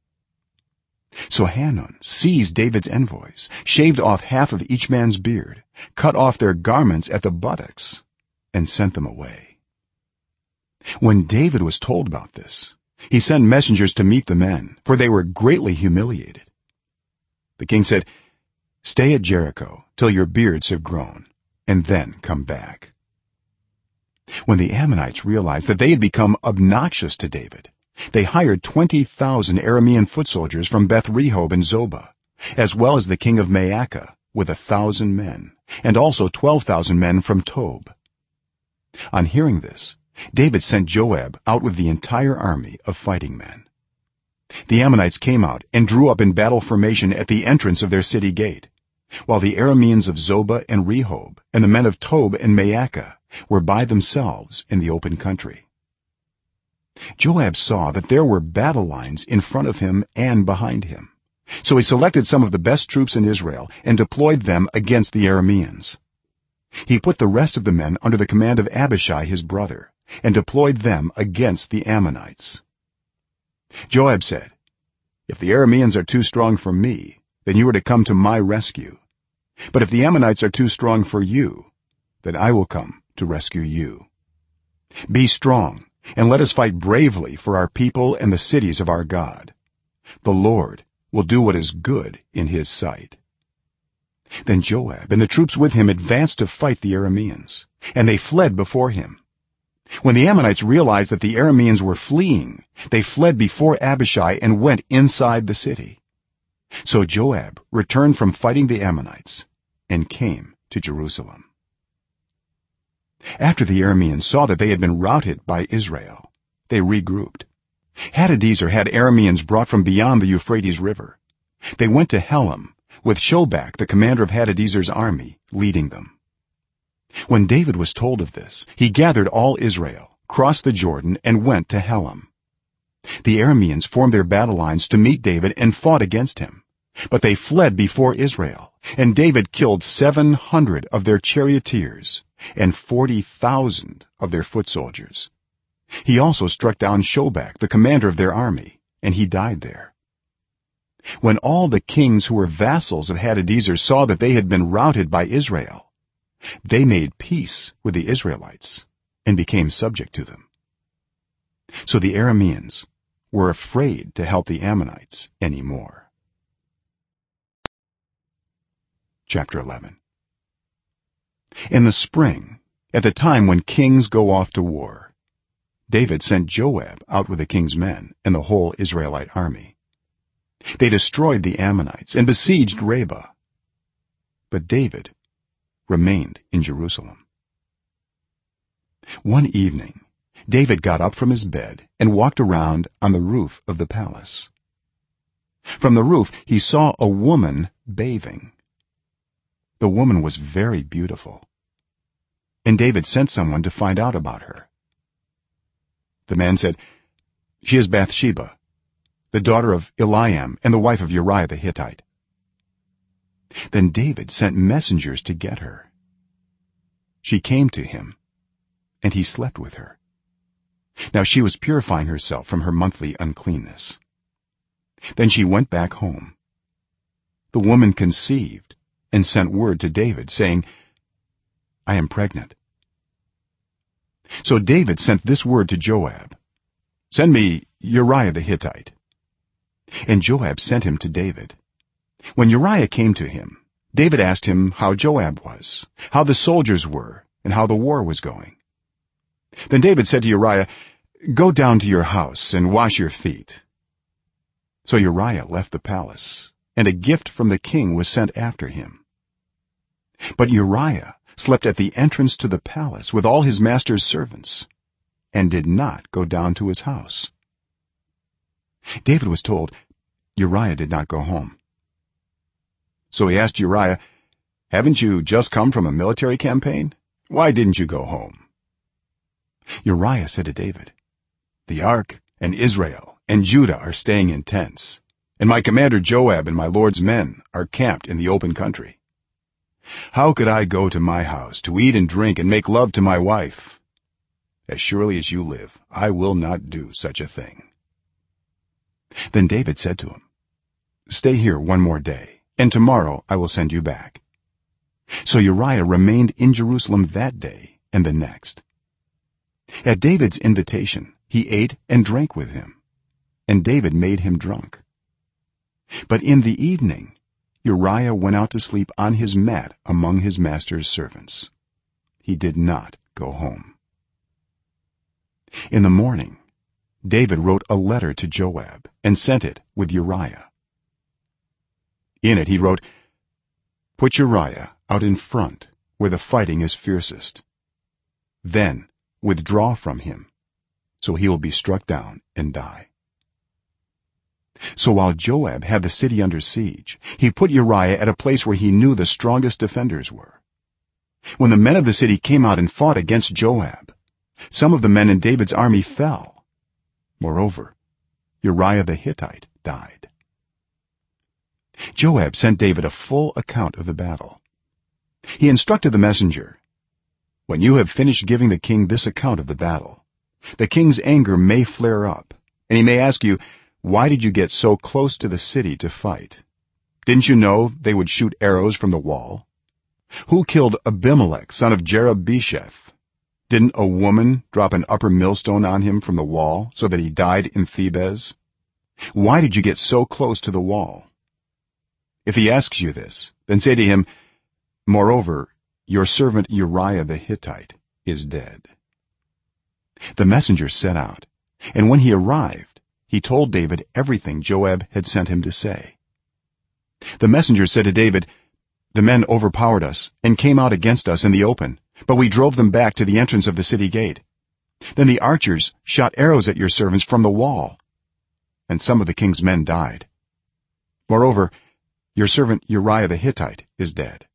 So Hanun seized David's envoys, shaved off half of each man's beard, cut off their garments at the buttocks, and sent them away. When David was told about this, he sent messengers to meet the men, for they were greatly humiliated. The king said, "Stay at Jericho till your beards have grown, and then come back." When the Ammonites realized that they had become obnoxious to David, they hired 20,000 Aramean foot soldiers from Beth Rehob and Zobah, as well as the king of Maacah with 1,000 men, and also 12,000 men from Tob. On hearing this, David sent Joab out with the entire army of fighting men. The Ammonites came out and drew up in battle formation at the entrance of their city gate, while the Arameans of Zobah and Rehob and the men of Tob and Maacah were by themselves in the open country. Joab saw that there were battle lines in front of him and behind him, so he selected some of the best troops in Israel and deployed them against the Arameans. He put the rest of the men under the command of Abishai his brother and deployed them against the Ammonites. Joab said, "If the Arameans are too strong for me, then you are to come to my rescue, but if the Ammonites are too strong for you, then I will come to rescue you. Be strong and let us fight bravely for our people and the cities of our God. The Lord will do what is good in his sight." Then Joab and the troops with him advanced to fight the Arameans, and they fled before him. When the Ammonites realized that the Arameans were fleeing, they fled before Abishai and went inside the city. So Joab returned from fighting the Ammonites and came to Jerusalem. After the Arameans saw that they had been routed by Israel, they regrouped. Hadadezer had Arameans brought from beyond the Euphrates river. They went to Helam, with Shobak the commander of Hadadezer's army leading them. When David was told of this, he gathered all Israel, crossed the Jordan, and went to Helam. The Arameans formed their battle lines to meet David and fought against him, but they fled before Israel, and David killed 700 of their charioteers and 40,000 of their foot soldiers. He also struck down Shobak the commander of their army, and he died there. When all the kings who were vassals of Hadadezer saw that they had been routed by Israel, they made peace with the Israelites and became subject to them, So the Arameans were afraid to help the Ammonites anymore. Chapter 11. In the spring, at the time when kings go off to war, David sent Joab out with the king's men and the whole Israelite army. They destroyed the Ammonites and besieged Rabbah, but David remained in Jerusalem. One evening David got up from his bed and walked around on the roof of the palace. From the roof he saw a woman bathing. The woman was very beautiful, and David sent someone to find out about her. The man said, "She is Bathsheba, the daughter of Eliam and the wife of Uriah the Hittite." Then David sent messengers to get her. She came to him, and he slept with her. Now she was purifying herself from her monthly uncleanness. Then she went back home. The woman conceived and sent word to David, saying, "I am pregnant." So David sent this word to Joab, "Send me Uriah the Hittite." And Joab sent him to David. When Uriah came to him, David asked him how Joab was, how the soldiers were, and how the war was going. Then David said to Uriah, "Go down to your house and wash your feet." So Uriah left the palace, and a gift from the king was sent after him. But Uriah slept at the entrance to the palace with all his master's servants, and did not go down to his house. David was told Uriah did not go home. So he asked Uriah, "Haven't you just come from a military campaign? Why didn't you go home?" Uriah said to David, "The ark and Israel and Judah are staying in tents, and my commander Joab and my lord's men are camped in the open country. How could I go to my house to eat and drink and make love to my wife? As surely as you live, I will not do such a thing." Then David said to him, "Stay here one more day, and tomorrow I will send you back." So Uriah remained in Jerusalem that day and the next. At David's invitation he ate and drank with him, and David made him drunk. But in the evening Uriah went out to sleep on his mat among his master's servants. He did not go home. In the morning David wrote a letter to Joab and sent it with Uriah. In it he wrote, "Put Uriah out in front where the fighting is fiercest. Then withdraw from him, so he will be struck down and die." So while Joab had the city under siege, he put Uriah at a place where he knew the strongest defenders were. When the men of the city came out and fought against Joab, some of the men in David's army fell. Moreover, Uriah the Hittite died. Joab sent David a full account of the battle. He instructed the messenger, "When you have finished giving the king this account of the battle, the king's anger may flare up, and he may ask you, 'Why did you get so close to the city to fight? Didn't you know they would shoot arrows from the wall? Who killed Abimelech son of Jerubesheth? Didn't a woman drop an upper millstone on him from the wall so that he died in Thebez? Why did you get so close to the wall?' If he asks you this, then say to him, 'Moreover, your servant Uriah the Hittite is dead.'" The messenger set out, and when he arrived he told David everything Joab had sent him to say. The messenger said to David, "The men overpowered us and came out against us in the open, but we drove them back to the entrance of the city gate. Then the archers shot arrows at your servants from the wall, and some of the king's men died. Moreover, your servant Uriah the Hittite is dead."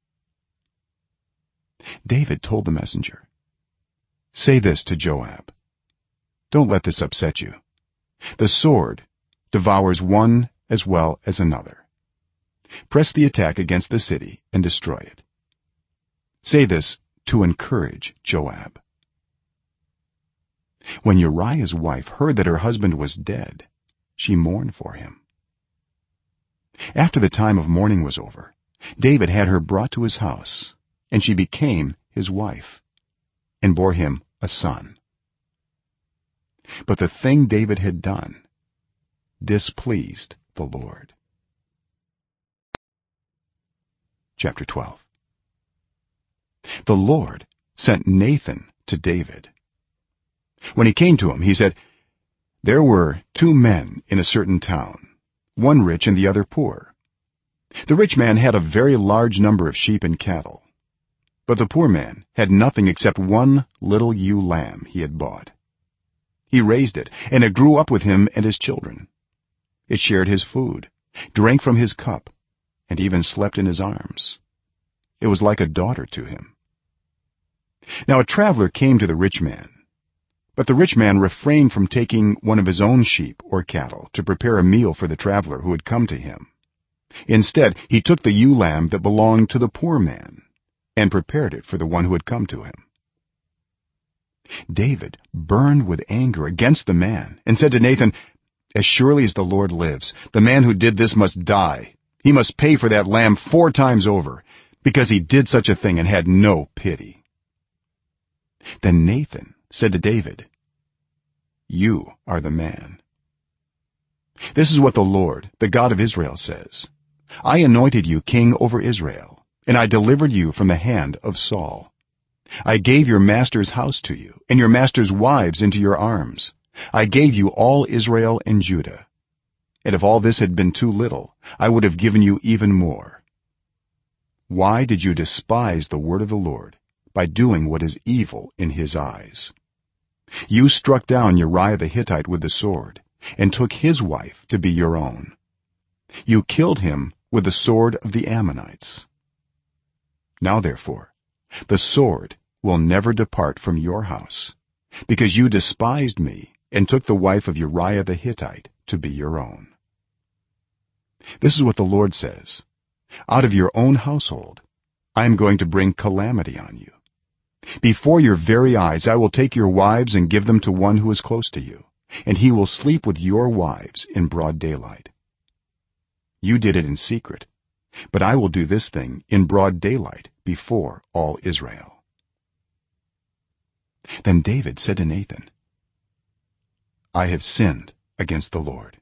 David told the messenger, "Say this to Joab, 'Don't let this upset you. The sword devours one as well as another. Press the attack against the city and destroy it.' Say this to encourage Joab." When Uriah's wife heard that her husband was dead, she mourned for him. After the time of mourning was over, David had her brought to his house, and she became his wife and bore him a son. but the thing David had done displeased the Lord. Chapter 12. The Lord sent Nathan to David. When he came to him, he said, "There were 2 men in a certain town, one rich and the other poor. The rich man had a very large number of sheep and cattle, but the poor man had nothing except one little ewe lamb he had bought. He raised it, and it grew up with him and his children. It shared his food, drank from his cup, and even slept in his arms. It was like a daughter to him. Now a traveler came to the rich man, but the rich man refrained from taking one of his own sheep or cattle to prepare a meal for the traveler who had come to him. Instead, he took the ewe lamb that belonged to the poor man and prepared it for the one who had come to him." David burned with anger against the man and said to Nathan, "As surely as the Lord lives, the man who did this must die. He must pay for that lamb 4 times over, because he did such a thing and had no pity." Then Nathan said to David, "You are the man. This is what the Lord, the God of Israel, says: I anointed you king over Israel, and I delivered you from the hand of Saul. I gave your master's house to you and your master's wives into your arms. I gave you all Israel and Judah. And if all this had been too little, I would have given you even more. Why did you despise the word of the Lord by doing what is evil in his eyes? You struck down Uriah the Hittite with the sword and took his wife to be your own. You killed him with the sword of the Ammonites. Now therefore, the sword will never depart from your house, because you despised me and took the wife of Uriah the Hittite to be your own. This is what the Lord says: Out of your own household I am going to bring calamity on you. Before your very eyes I will take your wives and give them to one who is close to you, and he will sleep with your wives in broad daylight. You did it in secret, but I will do this thing in broad daylight before all Israel." Then David said to Nathan, "I have sinned against the Lord."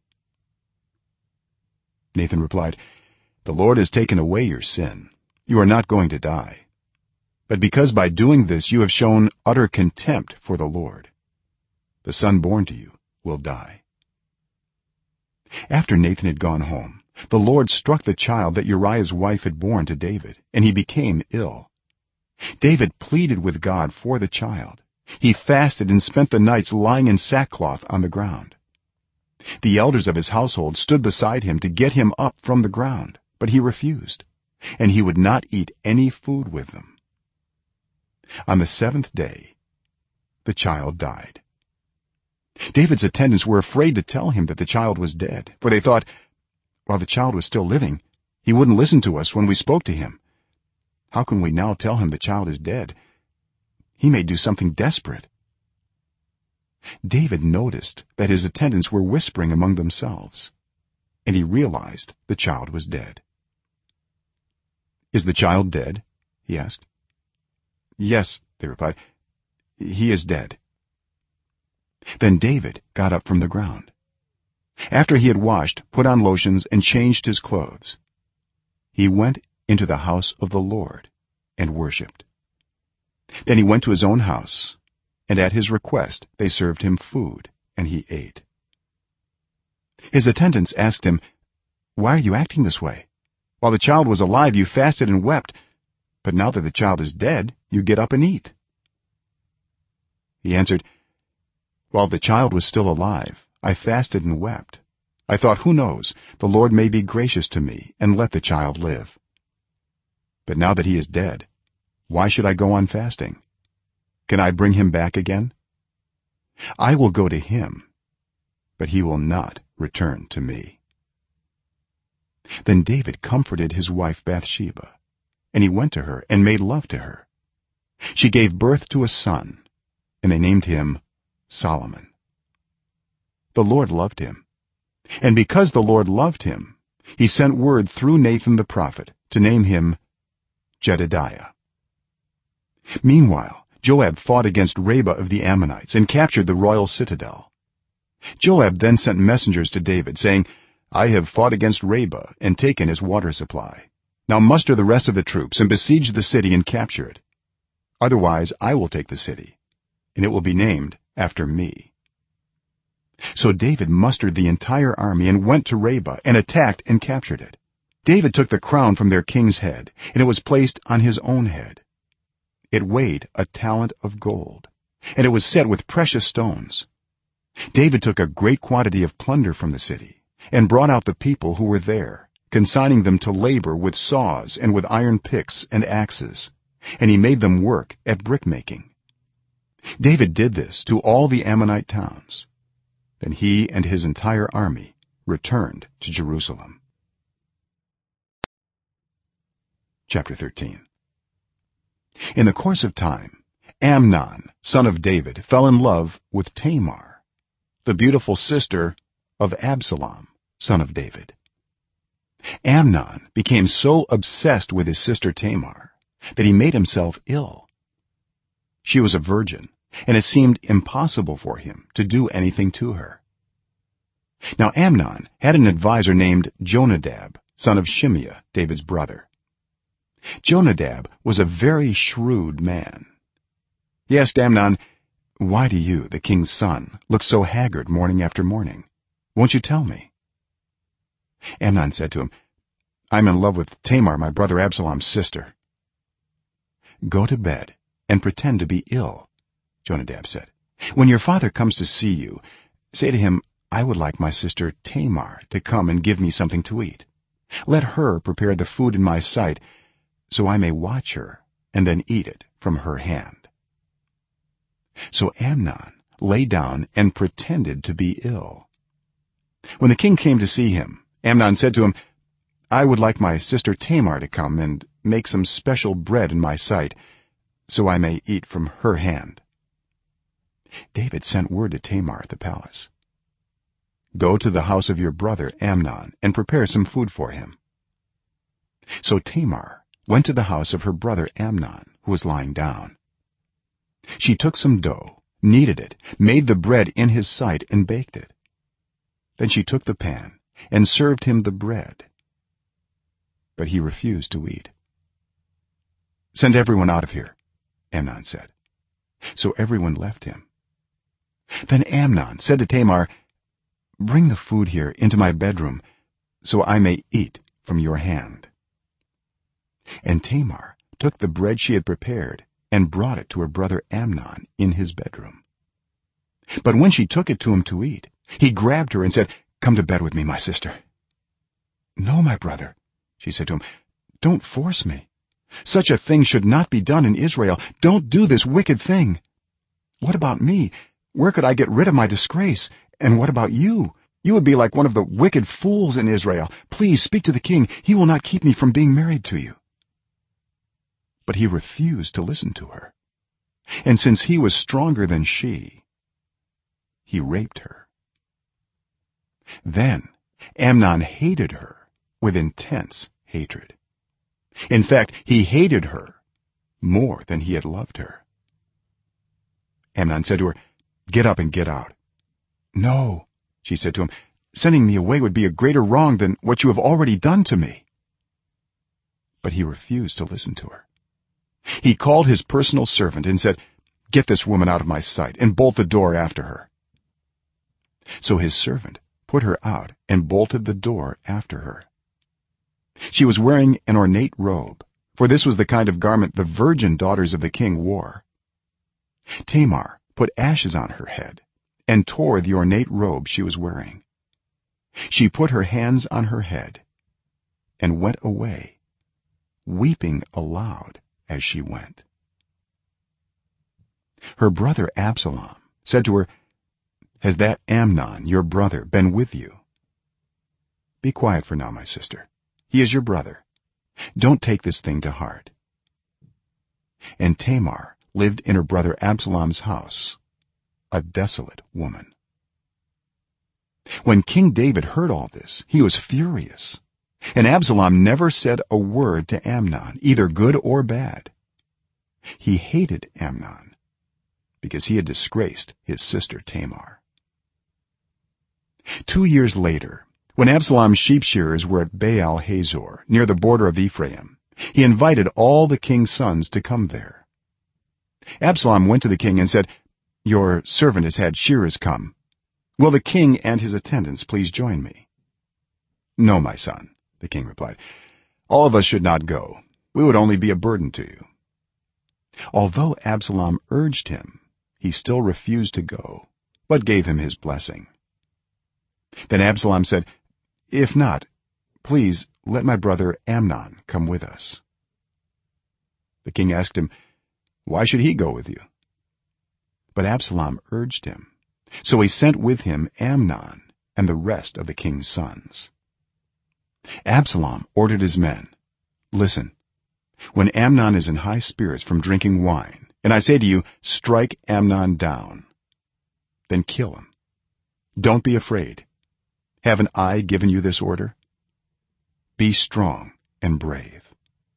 Nathan replied, "The Lord has taken away your sin. You are not going to die. But because by doing this you have shown utter contempt for the Lord, the son born to you will die." After Nathan had gone home, the Lord struck the child that Uriah's wife had borne to David, and he became ill. David pleaded with God for the child. He fasted and spent the nights lying in sackcloth on the ground. The elders of his household stood beside him to get him up from the ground, but he refused, and he would not eat any food with them. On the 7th day the child died. David's attendants were afraid to tell him that the child was dead, for they thought, while the child was still living, he wouldn't listen to us when we spoke to him. How can we now tell him the child is dead? He may do something desperate. David noticed that his attendants were whispering among themselves, and he realized the child was dead. "Is the child dead?" he asked. "Yes," they replied, "he is dead." Then David got up from the ground. After he had washed, put on lotions, and changed his clothes, he went into the house of the Lord and worshipped. Then he went to his own house, and at his request they served him food, and he ate. His attendants asked him, "Why are you acting this way? While the child was alive you fasted and wept, but now that the child is dead you get up and eat." He answered, "While the child was still alive I fasted and wept. I thought, who knows, the Lord may be gracious to me and let the child live. But now that he is dead, why should I go on fasting? Can I bring him back again? I will go to him, but he will not return to me." Then David comforted his wife Bathsheba, and he went to her and made love to her. She gave birth to a son, and they named him Solomon. The Lord loved him, and because the Lord loved him, he sent word through Nathan the prophet to name him Jedediah. Meanwhile Joab fought against Rabbah of the Ammonites and captured the royal citadel. Joab then sent messengers to David saying, I have fought against Rabbah and taken his water supply. Now muster the rest of the troops and besiege the city and capture it. Otherwise I will take the city, and it will be named after me." So David mustered the entire army and went to Rabbah and attacked and captured it. David took the crown from their king's head, and it was placed on his own head. It weighed a talent of gold, and it was set with precious stones. David took a great quantity of plunder from the city and brought out the people who were there, consigning them to labor with saws and with iron picks and axes, and he made them work at brickmaking. David did this to all the Ammonite towns. Then he and his entire army returned to Jerusalem. Chapter 13. In the course of time, Amnon, son of David, fell in love with Tamar, the beautiful sister of Absalom, son of David. Amnon became so obsessed with his sister Tamar that he made himself ill. She was a virgin, and it seemed impossible for him to do anything to her. Now Amnon had an advisor named Jonadab, son of Shimeah, David's brother. Jonadab was a very shrewd man. He asked Amnon, "Why do you, the king's son, look so haggard morning after morning? Won't you tell me?" Amnon said to him, "I'm in love with Tamar, my brother Absalom's sister." "Go to bed and pretend to be ill," Jonadab said. "When your father comes to see you, say to him, I would like my sister Tamar to come and give me something to eat. Let her prepare the food in my sight, so I may watch her and then eat it from her hand." So Amnon lay down and pretended to be ill. When the king came to see him, Amnon said to him, "I would like my sister Tamar to come and make some special bread in my sight, so I may eat from her hand." David sent word to Tamar at the palace, "Go to the house of your brother Amnon and prepare some food for him." So Tamar went to the house of her brother Amnon, who was lying down. She took some dough, kneaded it, made the bread in his sight, and baked it. Then she took the pan and served him the bread, but he refused to eat. "Send everyone out of here," Amnon said. So everyone left him. Then Amnon said to Tamar, "Bring the food here into my bedroom, so I may eat from your hand." And Tamar took the bread she had prepared and brought it to her brother Amnon in his bedroom. But when she took it to him to eat, he grabbed her and said, "Come to bed with me, my sister." "No, my brother," she said to him, "don't force me. Such a thing should not be done in Israel. Don't do this wicked thing. What about me? Where could I get rid of my disgrace? And what about you? You would be like one of the wicked fools in Israel. Please speak to the king. He will not keep me from being married to you." But he refused to listen to her, and since he was stronger than she, he raped her. Then Amnon hated her with intense hatred. In fact, he hated her more than he had loved her. Amnon said to her, "Get up and get out." "No," she said to him, "sending me away would be a greater wrong than what you have already done to me." But he refused to listen to her. He called his personal servant and said, "Get this woman out of my sight and bolt the door after her." So his servant put her out and bolted the door after her. She was wearing an ornate robe, for this was the kind of garment the virgin daughters of the king wore. Tamar put ashes on her head and tore the ornate robe she was wearing. She put her hands on her head and went away, weeping aloud as she went. Her brother Absalom said to her, "Has that Amnon, your brother, been with you?" "Be quiet for now, my sister. He is your brother. Don't take this thing to heart." And Tamar lived in her brother Absalom's house, a desolate woman. When King David heard all this, he was furious, and Absalom never said a word to Amnon, either good or bad. He hated Amnon because he had disgraced his sister Tamar. 2 years later, when Absalom's sheep shearers were at Baal Hazor near the border of Ephraim, he invited all the king's sons to come there. Absalom went to the king and said, "Your servant has had shearers come. Will the king and his attendants please join me?" "No, my son," the king replied. "All of us should not go. We would only be a burden to you." Although Absalom urged him, he still refused to go, but gave him his blessing. Then Absalom said, "If not, please let my brother Amnon come with us." The king asked him, "Why should he go with you?" But Absalom urged him, so he sent with him Amnon and the rest of the king's sons. Absalom ordered his men, "Listen, when Amnon is in high spirits from drinking wine, and I say to you, 'Strike Amnon down,' then kill him. Don't be afraid. Haven't I given you this order? Be strong and brave."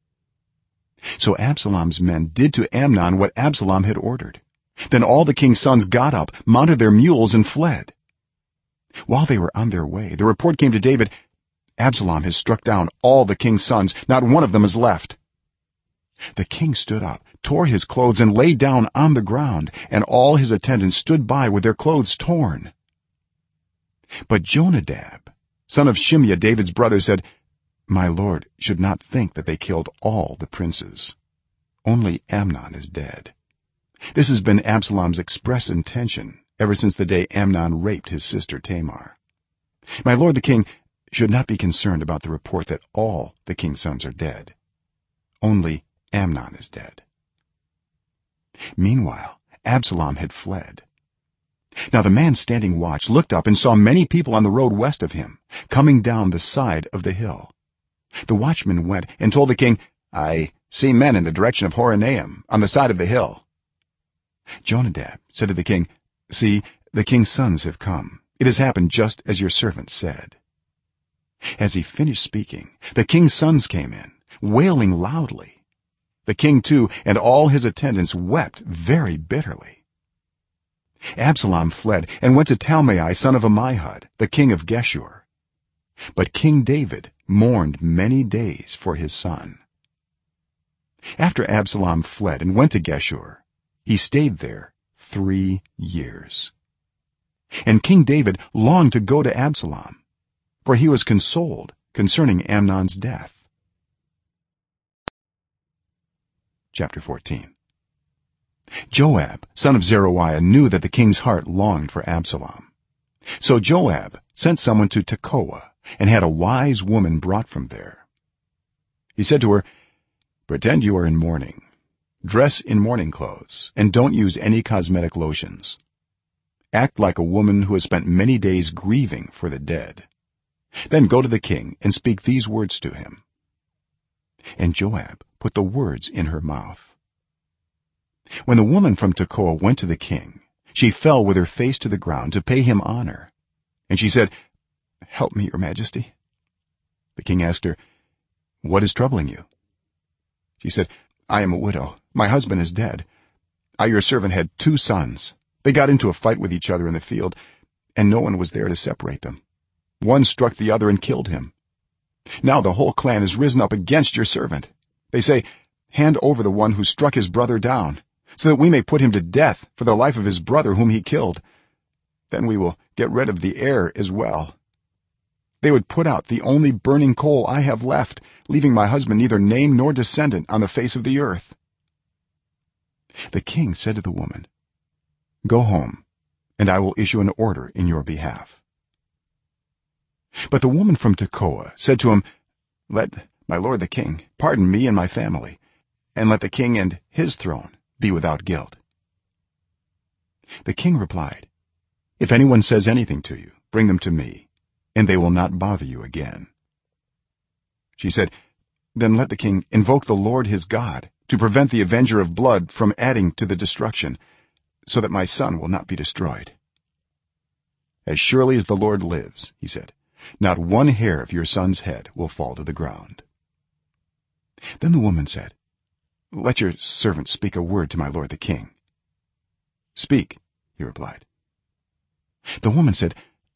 So Absalom's men did to Amnon what Absalom had ordered. Then all the king's sons got up, mounted their mules, and fled. While they were on their way, the report came to David, "Absalom has struck down all the king's sons, not one of them is left." The king stood up, tore his clothes, and lay down on the ground, and all his attendants stood by with their clothes torn. But Jonadab, son of Shimeah, David's brother, said, "My lord should not think that they killed all the princes. Only Amnon is dead. This has been Absalom's express intention ever since the day Amnon raped his sister Tamar. My lord the king should not be concerned about the report that all the king's sons are dead. Only Amnon is dead." Meanwhile, Absalom had fled. Now the man standing watch looked up and saw many people on the road west of him, coming down the side of the hill. The watchman went and told the king, "I see men in the direction of Horonaim, on the side of the hill." Jonadab said to the king, "See, the king's sons have come. It has happened just as your servant said." As he finished speaking, the king's sons came in, wailing loudly. The king too and all his attendants wept very bitterly. Absalom fled and went to Talmai, son of Ammihud, the king of Geshur. But King David mourned many days for his son. After Absalom fled and went to Geshur, he stayed there 3 years. And King David longed to go to Absalom, for he was consoled concerning Amnon's death. Chapter 14. Joab, son of Zeruiah, knew that the king's heart longed for Absalom. So Joab sent someone to Tekoa and had a wise woman brought from there. He said to her, "Pretend you are in mourning. Dress in mourning clothes and don't use any cosmetic lotions. Act like a woman who has spent many days grieving for the dead. Then go to the king and speak these words to him." And Joab put the words in her mouth. When the woman from Tekoa went to the king, she fell with her face to the ground to pay him honor, and she said, "Help me, your majesty." The king asked her, "What is troubling you?" She said, "I am a widow. My husband is dead. I, your servant, had 2 sons. They got into a fight with each other in the field, and no one was there to separate them. One struck the other and killed him. Now the whole clan has risen up against your servant. They say, 'Hand over the one who struck his brother down, so that we may put him to death for the life of his brother whom he killed. Then we will get rid of the heir as well.' They would put out the only burning coal I have left, leaving my husband neither name nor descendant on the face of the earth." The king said to the woman, "Go home, and I will issue an order in your behalf." But the woman from Tekoa said to him, "Let my lord the king pardon me and my family, and let the king and his throne be without guilt." The king replied, "If anyone says anything to you, bring them to me, and they will not bother you again." She said, "Then let the king invoke the Lord his God to prevent the avenger of blood from adding to the destruction, so that my son will not be destroyed." "As surely as the Lord lives," he said, "not one hair of your son's head will fall to the ground." Then the woman said, "Let your servant speak a word to my lord the king." "Speak," he replied. The woman said,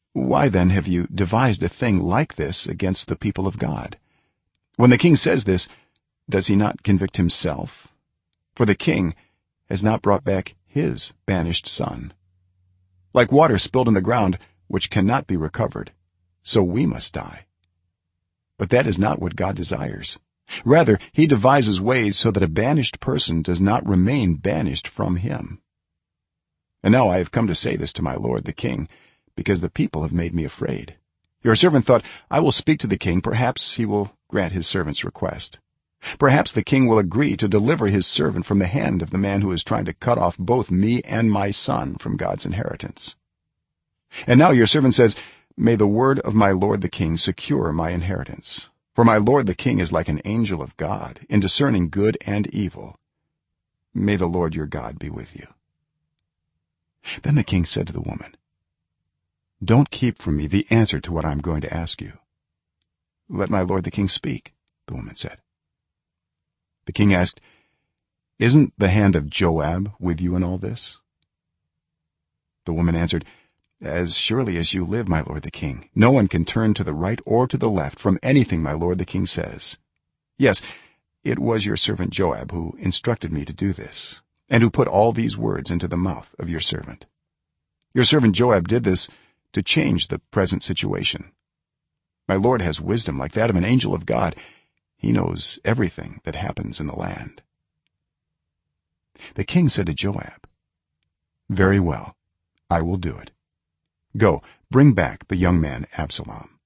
why then have you devised a thing like this against the people of god? When the king says this, does he not convict himself? For the king has not brought back his banished son. Like water spilled on the ground, which cannot be recovered, so we must die. But that is not what god desires. Rather, he devises ways so that a banished person does not remain banished from him. And now I have come to say this to my lord the king, because the people have made me afraid. Your servant thought, I will speak to the king, perhaps he will grant his servant's request. Perhaps the king will agree to deliver his servant from the hand of the man who is trying to cut off both me and my son from god's inheritance. And now your servant says, may the word of my lord the king secure my inheritance, for my lord the king is like an angel of god in discerning good and evil. May the lord your god be with you. Then the king said to the woman, don't keep from me the answer to what I am going to ask you. Let my lord the king speak, the woman said. The king asked, isn't the hand of Joab with you in all this? The woman answered, as surely as you live, my lord the king, no one can turn to the right or to the left from anything my lord the king says. Yes, it was your servant Joab who instructed me to do this, and who put all these words into the mouth of your servant. Your servant Joab did this to change the present situation. My lord has wisdom like that of an angel of god. He knows everything that happens in the land. The king said to Joab, very well, I will do it. Go, bring back the young man Absalom.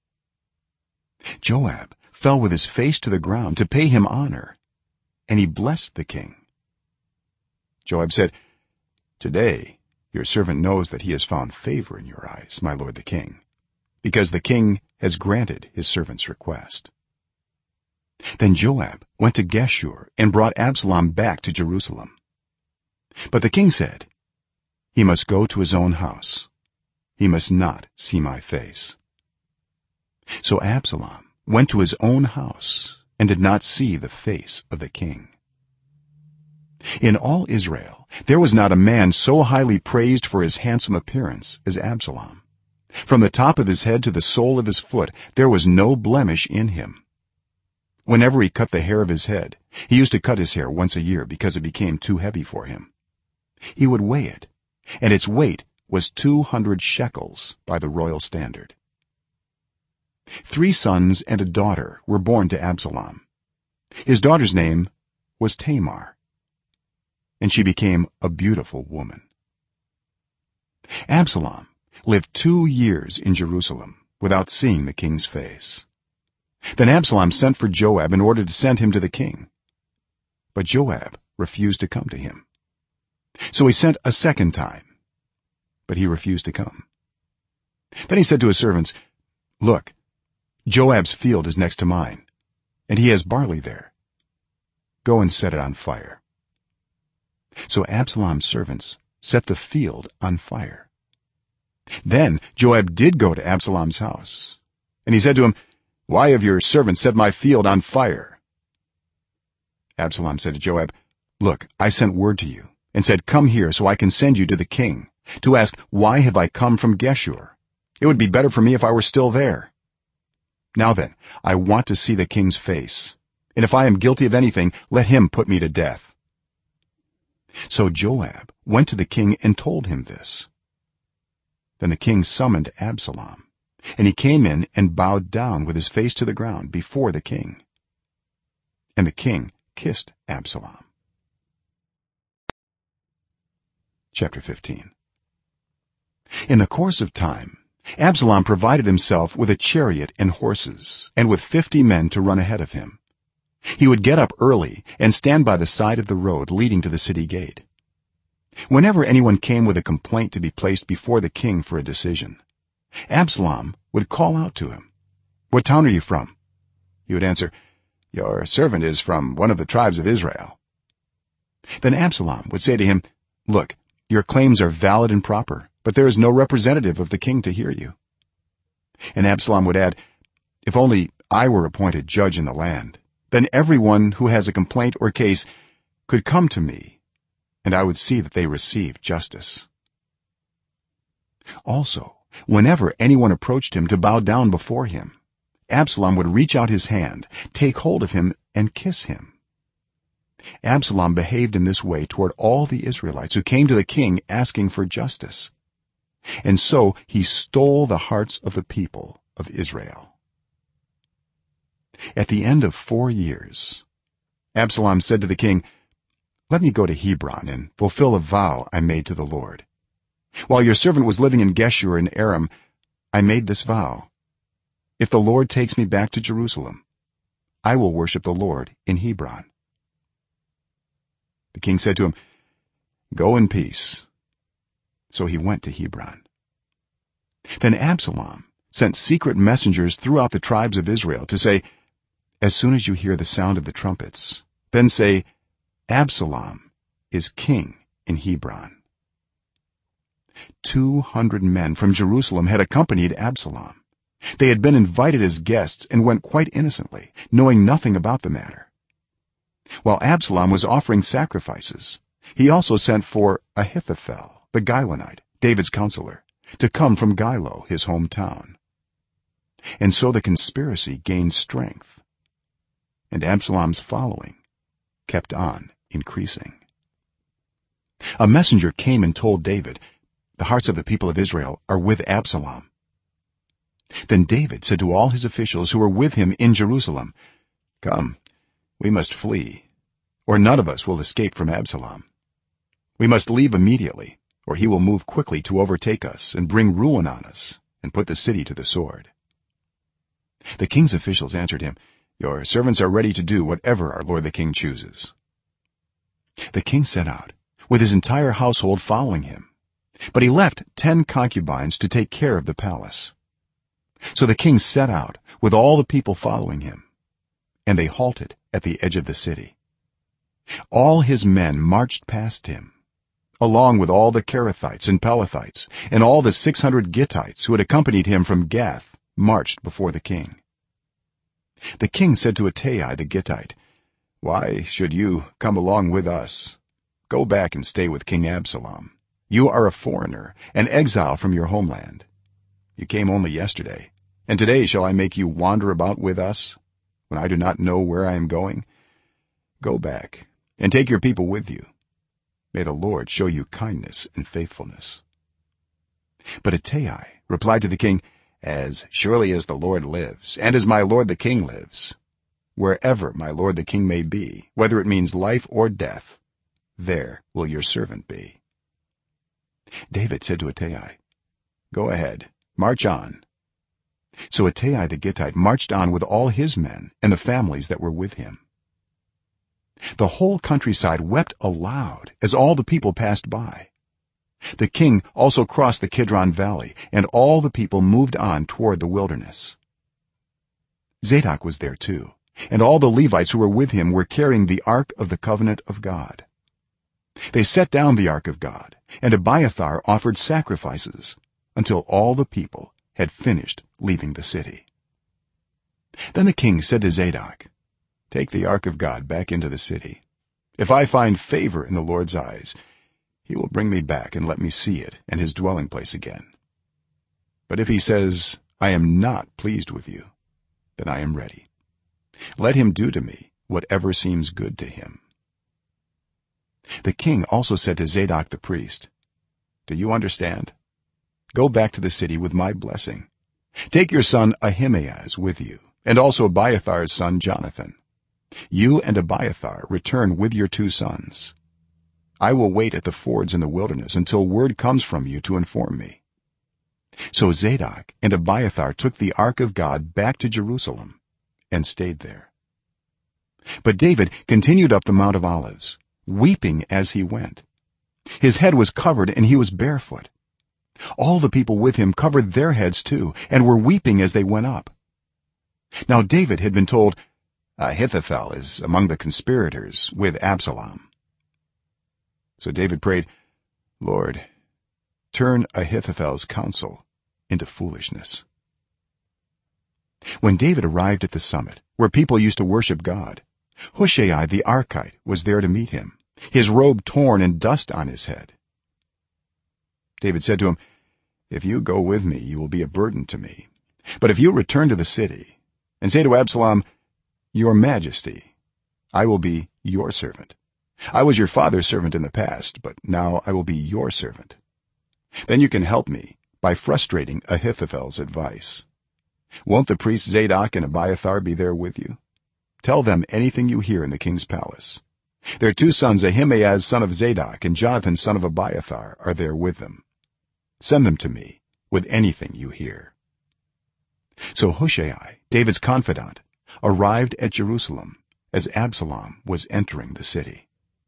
Joab fell with his face to the ground to pay him honor, and he blessed the king. Joab said, today your servant knows that he has found favor in your eyes, my lord the king, because the king has granted his servant's request. Then Joab went to Geshur and brought Absalom back to Jerusalem. But the king said, he must go to his own house. He must not see my face. So Absalom went to his own house and did not see the face of the king. In all Israel there was not a man so highly praised for his handsome appearance as Absalom. From the top of his head to the sole of his foot there was no blemish in him. Whenever he cut the hair of his head, he used to cut his hair once a year because it became too heavy for him. He would weigh it, and its weight was 200 shekels by the royal standard. 3 sons and a daughter were born to Absalom. His daughter's name was Tamar, and she became a beautiful woman. Absalom lived 2 years in Jerusalem without seeing the king's face. Then Absalom sent for Joab in order to send him to the king, but Joab refused to come to him. So he sent a second time, but he refused to come. Then he said to his servants, look, Joab's field is next to mine, and he has barley there. Go and set it on fire. So Absalom's servants set the field on fire. Then Joab did go to Absalom's house, and he said to him, why have your servants set my field on fire? Absalom said to Joab, look, I sent word to you and said, come here so I can send you to the king to ask, why have I come from Geshur? It would be better for me if I were still there. Now then, I want to see the king's face, and if I am guilty of anything, let him put me to death. So Joab went to the king and told him this. Then the king summoned Absalom, and he came in and bowed down with his face to the ground before the king. And the king kissed Absalom. Chapter 15. In the course of time, Absalom provided himself with a chariot and horses, and with 50 men to run ahead of him. He would get up early and stand by the side of the road leading to the city gate. Whenever anyone came with a complaint to be placed before the king for a decision, Absalom would call out to him, what town are you from? He would answer, your servant is from one of the tribes of Israel. Then Absalom would say to him, look, your claims are valid and proper, but there is no representative of the king to hear you. And Absalom would add, if only I were appointed judge in the land, then everyone who has a complaint or case could come to me, and I would see that they receive justice. Also, whenever anyone approached him to bow down before him, Absalom would reach out his hand, take hold of him, and kiss him. Absalom behaved in this way toward all the Israelites who came to the king asking for justice, and so he stole the hearts of the people of Israel. At the end of 4 years, Absalom said to the king, "Let me go to Hebron and fulfill a vow I made to the Lord. While your servant was living in Geshur in Aram, I made this vow: if the Lord takes me back to Jerusalem, I will worship the Lord in Hebron." The king said to him, "Go in peace." So he went to Hebron. Then Absalom sent secret messengers throughout the tribes of Israel to say, "As soon as you hear the sound of the trumpets, then say, 'Absalom is king in Hebron.'" 200 men from Jerusalem had accompanied Absalom. They had been invited as guests and went quite innocently, knowing nothing about the matter. While Absalom was offering sacrifices, he also sent for Ahithophel the Gilonite, David's counselor, to come from Gilo, his hometown. And so the conspiracy gained strength, and Absalom's following kept on increasing. A messenger came and told David, "The hearts of the people of Israel are with Absalom." Then David said to all his officials who were with him in Jerusalem, "Come, we must flee, or none of us will escape from Absalom. We must leave immediately, or he will move quickly to overtake us and bring ruin on us and put the city to the sword." The king's officials answered him, "Your servants are ready to do whatever our lord the king chooses." The king set out, with his entire household following him, but he left 10 concubines to take care of the palace. So the king set out with all the people following him, and they halted at the edge of the city. All his men marched past him, along with all the Kerethites and Pelethites, and all the 600 Gittites who had accompanied him from Gath marched before the king. The king said to Ittai the Gittite, "Why should you come along with us? Go back and stay with King Absalom. You are a foreigner, an exile from your homeland. You came only yesterday, and today shall I make you wander about with us, when I do not know where I am going? Go back and take your people with you. May the Lord show you kindness and faithfulness." But Ittai replied to the king, "As surely as the Lord lives, and as my lord the king lives, wherever my lord the king may be, whether it means life or death, there will your servant be." David said to Ittai, "Go ahead, march on." So Ittai the Gittite marched on with all his men and the families that were with him. The whole countryside wept aloud as all the people passed by. The king also crossed the Kidron valley, and all the people moved on toward the wilderness. Zadok was there too, and all the Levites who were with him were carrying the ark of the covenant of God. They set down the ark of God, and Abiathar offered sacrifices until all the people had finished leaving the city. Then the king said to Zadok, "Take the ark of God back into the city. If I find favor in the Lord's eyes, he will bring me back and let me see it and his dwelling place again. But if he says, 'I am not pleased with you,' then I am ready. Let him do to me whatever seems good to him." The king also said to Zadok the priest, "Do you understand? Go back to the city with my blessing. Take your son Ahimaaz with you, and also Abiathar's son Jonathan. You and Abiathar return with your 2 sons. I will wait at the fords in the wilderness until word comes from you to inform me." So Zadok and Abiathar took the ark of God back to Jerusalem and stayed there. But David continued up the Mount of Olives, weeping as he went. His head was covered and he was barefoot. All the people with him covered their heads too, and were weeping as they went up. Now David had been told, "Ahithophel is among the conspirators with Absalom." So David prayed, "Lord, turn Ahithophel's counsel into foolishness." When David arrived at the summit where people used to worship God, Hushai the Archite was there to meet him, his robe torn and dust on his head. David said to him, if you go with me you will be a burden to me but if you return to the city and say to Absalom, your majesty, I will be your servant. I was your father's servant in the past but now I will be your servant. Then you can help me by frustrating Ahithophel's advice. Won't the priests Zadok and Abiathar be there with you? Tell them anything you hear in the king's palace. Their two sons, Ahimaaz son of Zadok and Jonathan son of Abiathar, are there with them. Send them to me with anything you hear." So Hushai, David's confidant, arrived at Jerusalem as Absalom was entering the city.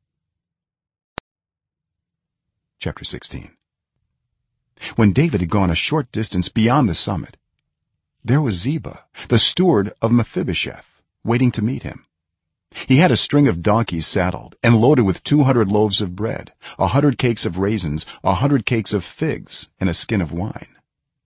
Chapter 16. When David had gone a short distance beyond the summit, there was Ziba, the steward of Mephibosheth, waiting to meet him. He had a string of donkeys saddled and loaded with 200 loaves of bread, 100 cakes of raisins, 100 cakes of figs, and a skin of wine.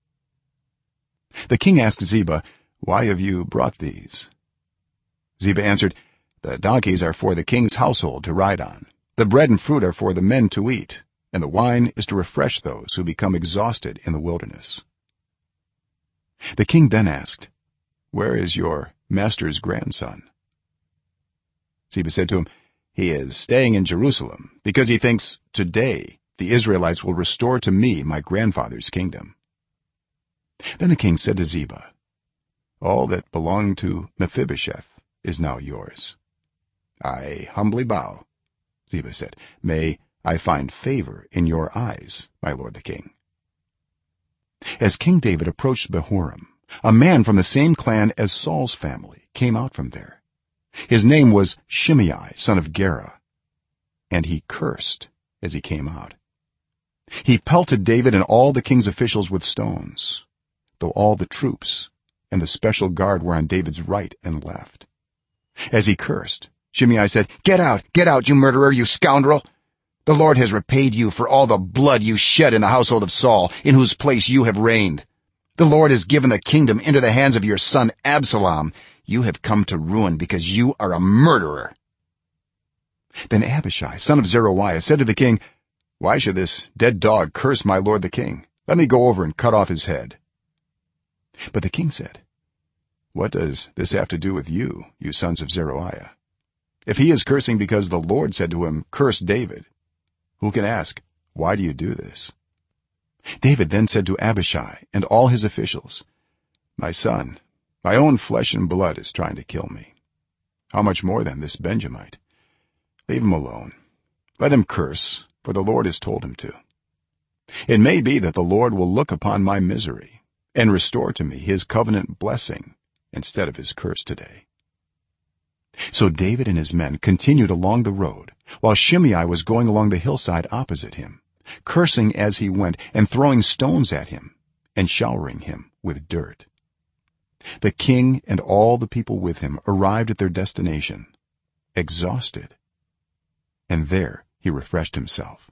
The king asked Ziba, "Why have you brought these?" Ziba answered, "The donkeys are for the king's household to ride on. The bread and fruit are for the men to eat, and the wine is to refresh those who become exhausted in the wilderness." The king then asked, "Where is your master's grandson?" Ziba said to him, "He is staying in Jerusalem because he thinks today the Israelites will restore to me my grandfather's kingdom." Then the king said to Ziba, "All that belonged to Mephibosheth is now yours." "I humbly bow," Ziba said. "May I find favor in your eyes, my lord the king." As King David approached Bahurim, a man from the same clan as Saul's family came out from there. His name was Shimei son of Gera, and he cursed as he came out. He pelted David and all the king's officials with stones, though all the troops and the special guard were on David's right and left. As he cursed, Shimei said, get out, you murderer, you scoundrel! The Lord has repaid you for all the blood you shed in the household of Saul, in whose place you have reigned. The Lord has given the kingdom into the hands of your son Absalom. You have come to ruin because you are a murderer." Then Abishai son of Zeruiah said to the king, "Why should this dead dog curse my lord the king? Let me go over and cut off his head." But the king said, "What does this have to do with you, you sons of Zeruiah? If he is cursing because the Lord said to him, 'Curse David,' who can ask, 'Why do you do this?'" David then said to Abishai and all his officials, "My son, my own flesh and blood is trying to kill me. How much more then this Benjamite? Leave him alone. Let him curse, for the Lord has told him to. It may be that the Lord will look upon my misery and restore to me his covenant blessing instead of his curse today." So David and his men continued along the road while Shimei was going along the hillside opposite him, cursing as he went and throwing stones at him and showering him with dirt. The king and all the people with him arrived at their destination exhausted, and there he refreshed himself.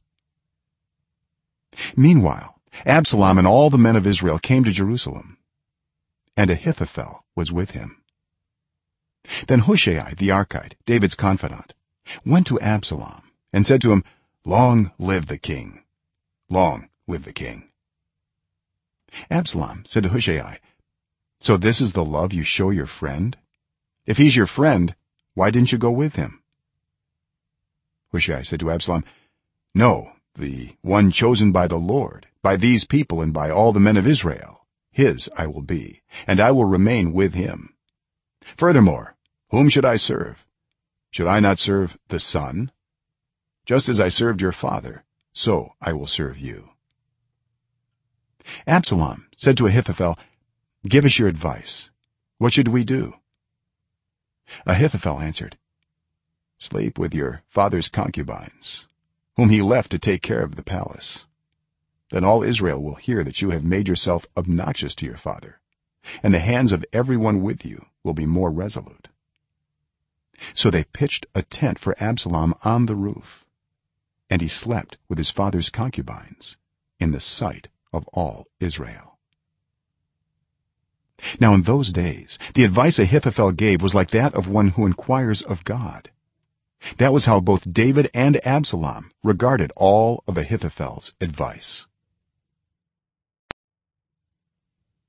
Meanwhile Absalom and all the men of Israel came to Jerusalem, and Ahithophel was with him. Then Hushai the Archite, David's confidant, went to Absalom and said to him, "Long live the king! Long live the king!" Absalom said to Hushai, "So this is the love you show your friend? If he's your friend, why didn't you go with him?" Hushai said to Absalom, "No, the one chosen by the Lord, by these people and by all the men of Israel, his I will be, and I will remain with him. Furthermore, whom should I serve? Should I not serve the Son? Just as I served your father, so I will serve you." Absalom said to Ahithophel, "Give us your advice. What should we do?" Ahithophel answered, "Sleep with your father's concubines, whom he left to take care of the palace. Then all Israel will hear that you have made yourself obnoxious to your father, and the hands of everyone with you will be more resolute." So they pitched a tent for Absalom on the roof, and he slept with his father's concubines in the sight of all Israel. Now in those days the advice Ahithophel gave was like that of one who inquires of God. That was how both David and Absalom regarded all of Ahithophel's advice.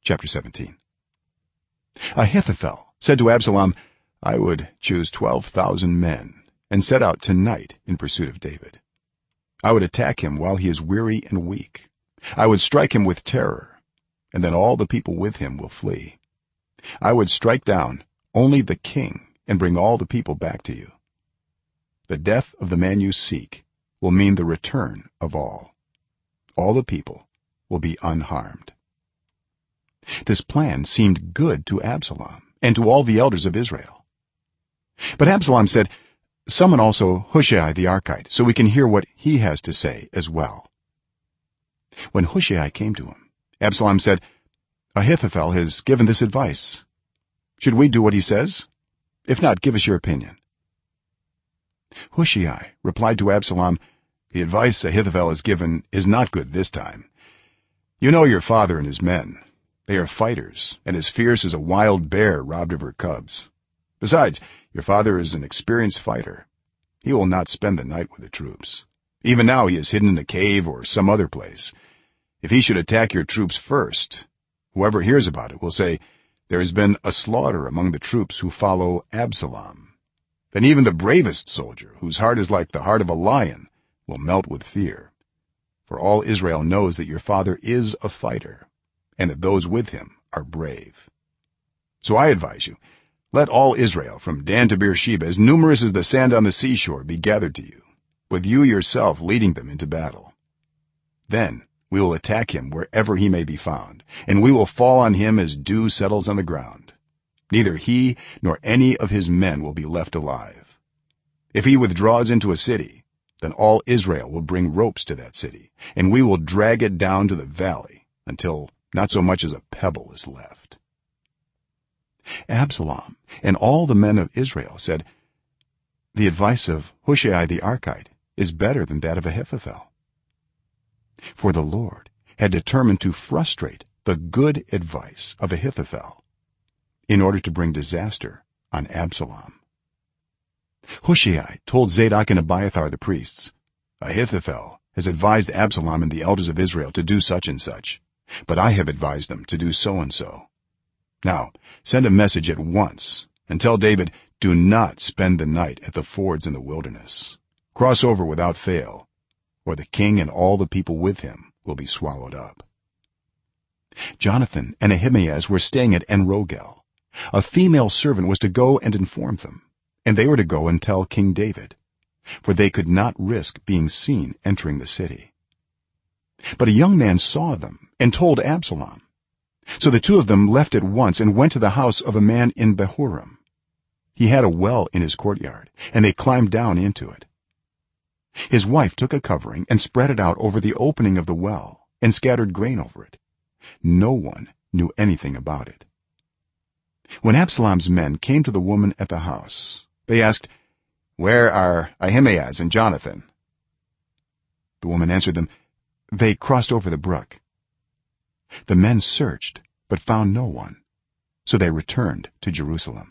chapter 17. Ahithophel said to Absalom, I would choose 12,000 men and set out tonight in pursuit of David. I would attack him while he is weary and weak. I would strike him with terror, and then all the people with him will flee. I would strike down only the king and bring all the people back to you. The death of the man you seek will mean the return of all. All the people will be unharmed. This plan seemed good to Absalom and to all the elders of Israel. But Absalom said, summon also Hushai the Archite, so we can hear what he has to say as well. When Hushai came to him, Absalom said, Ahithophel has given this advice. Should we do what he says? If not, give us your opinion. Hushai replied to Absalom, the advice Ahithophel has given is not good this time. You know your father and his men. They are fighters and as fierce as a wild bear robbed of her cubs. Besides, your father is an experienced fighter. He will not spend the night with the troops. Even now he is hidden in a cave or some other place. If he should attack your troops first, whoever hears about it will say, there has been a slaughter among the troops who follow Absalom. Then even the bravest soldier, whose heart is like the heart of a lion, will melt with fear. For all Israel knows that your father is a fighter, and that those with him are brave. So I advise you, let all Israel from Dan to Beersheba, as numerous as the sand on the seashore, be gathered to you, with you yourself leading them into battle. Then we will attack him wherever he may be found, and we will fall on him as dew settles on the ground. Neither he nor any of his men will be left alive. If he withdraws into a city, then all Israel will bring ropes to that city, and we will drag it down to the valley until not so much as a pebble is left. Absalom and all the men of Israel said, the advice of Hushai the Archite is better than that of Ahithophel. For the Lord had determined to frustrate the good advice of Ahithophel in order to bring disaster on Absalom. Hushai told Zadok and Abiathar the priests, Ahithophel has advised Absalom and the elders of Israel to do such and such, but I have advised them to do so and so. Now send a message at once and tell David, do not spend the night at the fords in the wilderness. Cross over without fail, or the king and all the people with him will be swallowed up. Jonathan and Ahimaaz were staying at En-Rogel. A female servant was to go and inform them, and they were to go and tell King David, for they could not risk being seen entering the city. But a young man saw them and told Absalom. So the two of them left at once and went to the house of a man in Bahurim. He had a well in his courtyard, and they climbed down into it. His wife took a covering and spread it out over the opening of the well and scattered grain over it. No one knew anything about it. When Absalom's men came to the woman at the house, they asked, where are Ahimaaz and Jonathan? The woman answered them, they crossed over the brook. The men searched but found no one, so they returned to Jerusalem.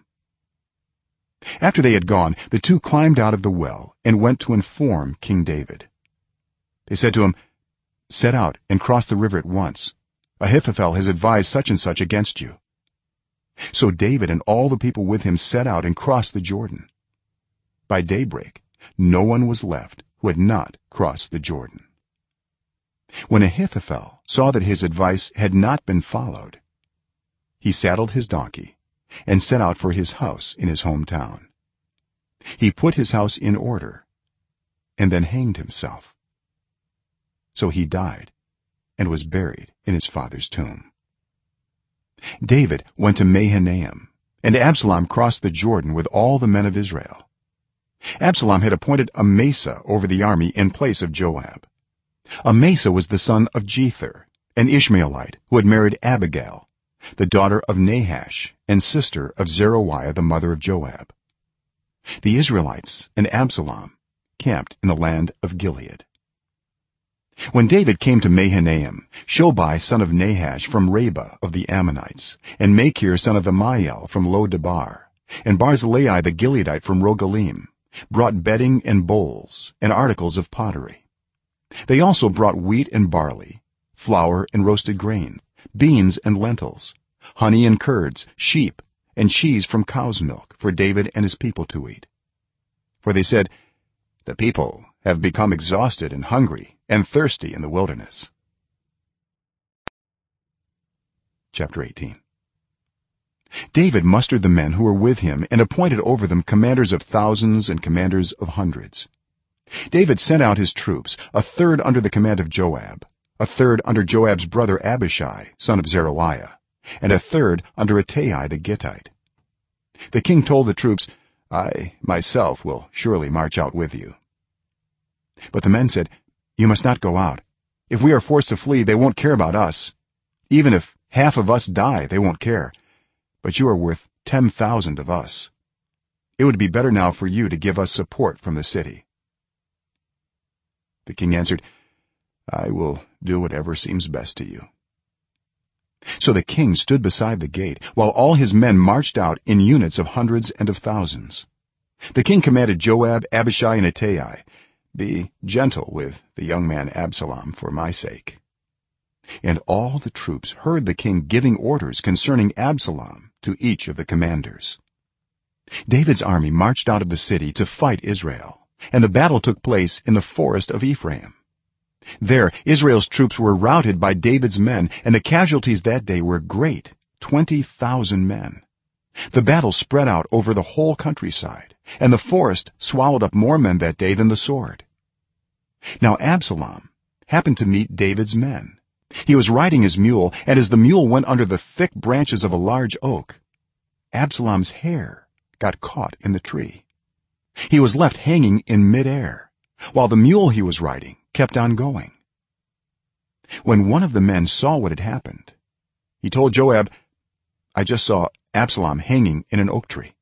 After they had gone, the two climbed out of the well and went to inform King David. They said to him, set out and cross the river at once. Ahithophel has advised such and such against you. So David and all the people with him set out and crossed the Jordan. By daybreak no one was left who had not crossed the Jordan. When Ahithophel saw that his advice had not been followed, he saddled his donkey and set out for his house in his hometown. He put his house in order and then hanged himself. So he died and was buried in his father's tomb. David went to Mahanaim, and Absalom crossed the Jordan with all the men of Israel. Absalom had appointed Amasa over the army in place of Joab. Amasa was the son of Jether, an Ishmaelite who had married Abigail, the daughter of Nahash and sister of Zeruiah the mother of Joab. The Israelites and Absalom camped in the land of Gilead. When David came to Mahanaim, Shobai son of Nahash from Rabbah of the Ammonites, and Machir son of Ammiel from Lo-debar, and Barzillai the Gileadite from Rogelim, brought bedding and bowls and articles of pottery. They also brought wheat and barley, flour and roasted grain, beans and lentils, honey and curds, sheep and cheese from cow's milk for David and his people to eat. For they said, "The people have become exhausted and hungry and thirsty in the wilderness." Chapter 18. David mustered the men who were with him and appointed over them commanders of thousands and commanders of hundreds. David sent out his troops, a third under the command of Joab, a third under Joab's brother Abishai son of Zeruiah, and a third under Ittai the Gittite. The king told the troops, "I myself will surely march out with you." But the men said, "You must not go out. If we are forced to flee, they won't care about us. Even if half of us die, they won't care, but you are worth 10,000 of us. It would be better now for you to give us support from the city." The king answered, "I will do whatever seems best to you." So the king stood beside the gate while all his men marched out in units of hundreds and of thousands. The king commanded Joab, Abishai and Ittai, "Be gentle with the young man Absalom for my sake." And all the troops heard the king giving orders concerning Absalom to each of the commanders. David's army marched out of the city to fight Israel, and the battle took place in the forest of Ephraim. There Israel's troops were routed by David's men, and the casualties that day were great, 20,000 men. The battle spread out over the whole countryside, and the forest swallowed up more men that day than the sword. Now Absalom happened to meet David's men. He was riding his mule, and as the mule went under the thick branches of a large oak, Absalom's hair got caught in the tree. He was left hanging in mid-air, while the mule he was riding kept on going. When one of the men saw what had happened, he told Joab, "I just saw Absalom hanging in an oak tree."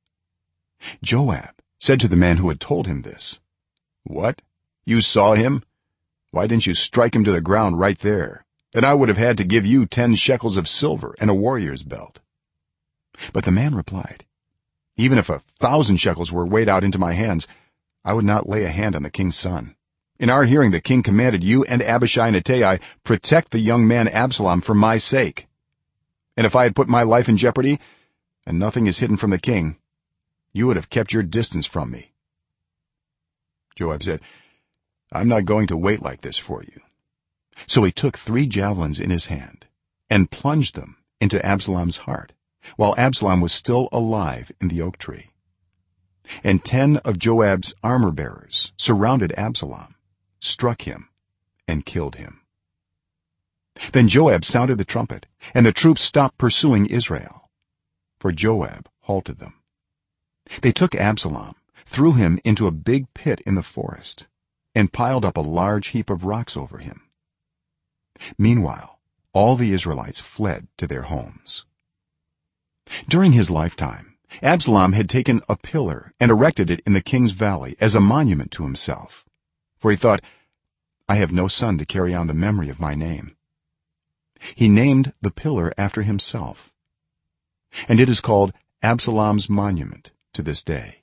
Joab said to the man who had told him this, "What? You saw him? Why didn't you strike him to the ground right there? And I would have had to give you 10 shekels of silver and a warrior's belt." But the man replied, "Even if 1,000 shekels were weighed out into my hands, I would not lay a hand on the king's son. In our hearing the king commanded you and Abishai and Ittai, protect the young man Absalom for my sake. And if I had put my life in jeopardy, and nothing is hidden from the king, you would have kept your distance from me." Joab said, "I'm not going to wait like this for you." So he took 3 javelins in his hand and plunged them into Absalom's heart while Absalom was still alive in the oak tree. And 10 of Joab's armor-bearers surrounded Absalom, struck him and killed him. Then Joab sounded the trumpet, and the troops stopped pursuing Israel, for Joab halted them. They took Absalom, threw him into a big pit in the forest, and piled up a large heap of rocks over him. Meanwhile all the Israelites fled to their homes. During his lifetime, Absalom had taken a pillar and erected it in the king's valley as a monument to himself, for he thought, "I have no son to carry on the memory of my name." He named the pillar after himself, and it is called Absalom's monument to this day.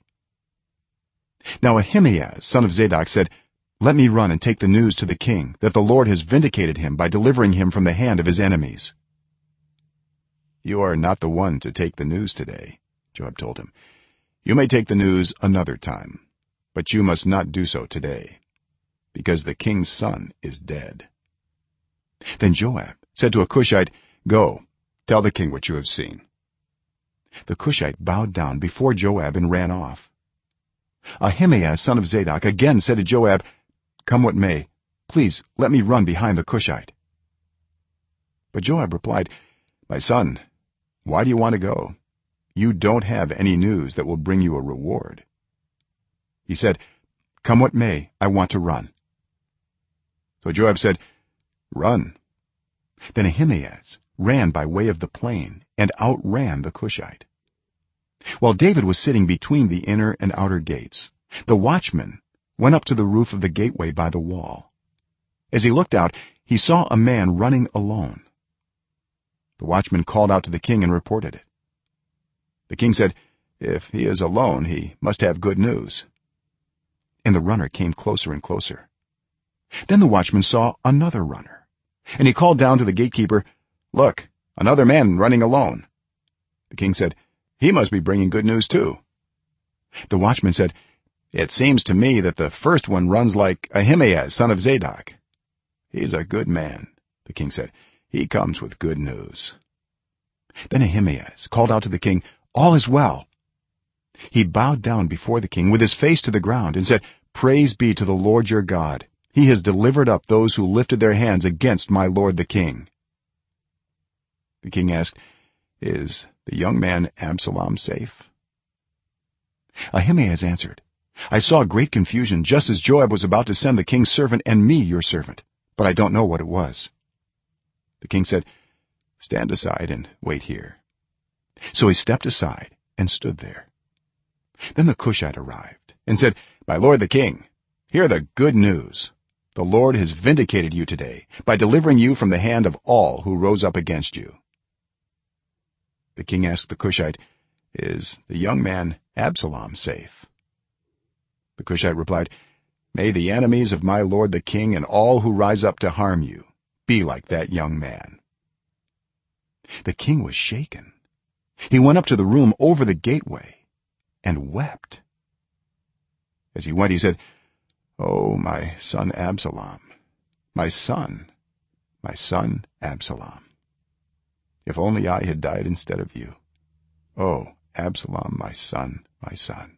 Now Ahimaaz son of Zadok said, "Let me run and take the news to the king that the Lord has vindicated him by delivering him from the hand of his enemies." "You are not the one to take the news today," Joab told him. "You may take the news another time, but you must not do so today, because the king's son is dead." Then Joab said to a Cushite, "Go, tell the king what you have seen." The Cushite bowed down before Joab and ran off. Ahimaaz son of Zadok again said to Joab, "Come what may, please let me run behind the Cushite." But Joab replied, "My son, why do you want to go? You don't have any news that will bring you a reward." He said, "Come what may, I want to run." So Joab said, "Run." Then Ahimaaz ran by way of the plain and outran the Cushite. While David was sitting between the inner and outer gates, the watchman went up to the roof of the gateway by the wall. As he looked out, he saw a man running alone. The watchman called out to the king and reported it. The king said, "If he is alone, he must have good news." And the runner came closer and closer. Then the watchman saw another runner, and he called down to the gatekeeper, look, another man running alone." The king said, "He must be bringing good news too." The watchman said, "It seems to me that the first one runs like Ahimaaz, son of Zadok." "He's a good man," the king said. "He comes with good news." Then Ahimaaz called out to the king, "All is well." He bowed down before the king with his face to the ground and said, "Praise be to the Lord your God. He has delivered up those who lifted their hands against my lord the king." The king asked, "Is the young man Absalom safe?" Ahimaaz answered, "I saw great confusion just as Joab was about to send the king's servant and me your servant, but I don't know what it was." The king said, "Stand aside and wait here." So he stepped aside and stood there. Then the Cushite arrived and said, "My lord the king, hear the good news. The lord has vindicated you today by delivering you from the hand of all who rose up against you." The king asked the Cushite, "Is the young man Absalom safe?" The Cushite replied, "May the enemies of my lord the king and all who rise up to harm you be like that young man." The king was shaken. He went up to the room over the gateway and wept. As he went, he said, "Oh, my son Absalom, my son Absalom, if only I had died instead of you. Oh, Absalom, my son, my son."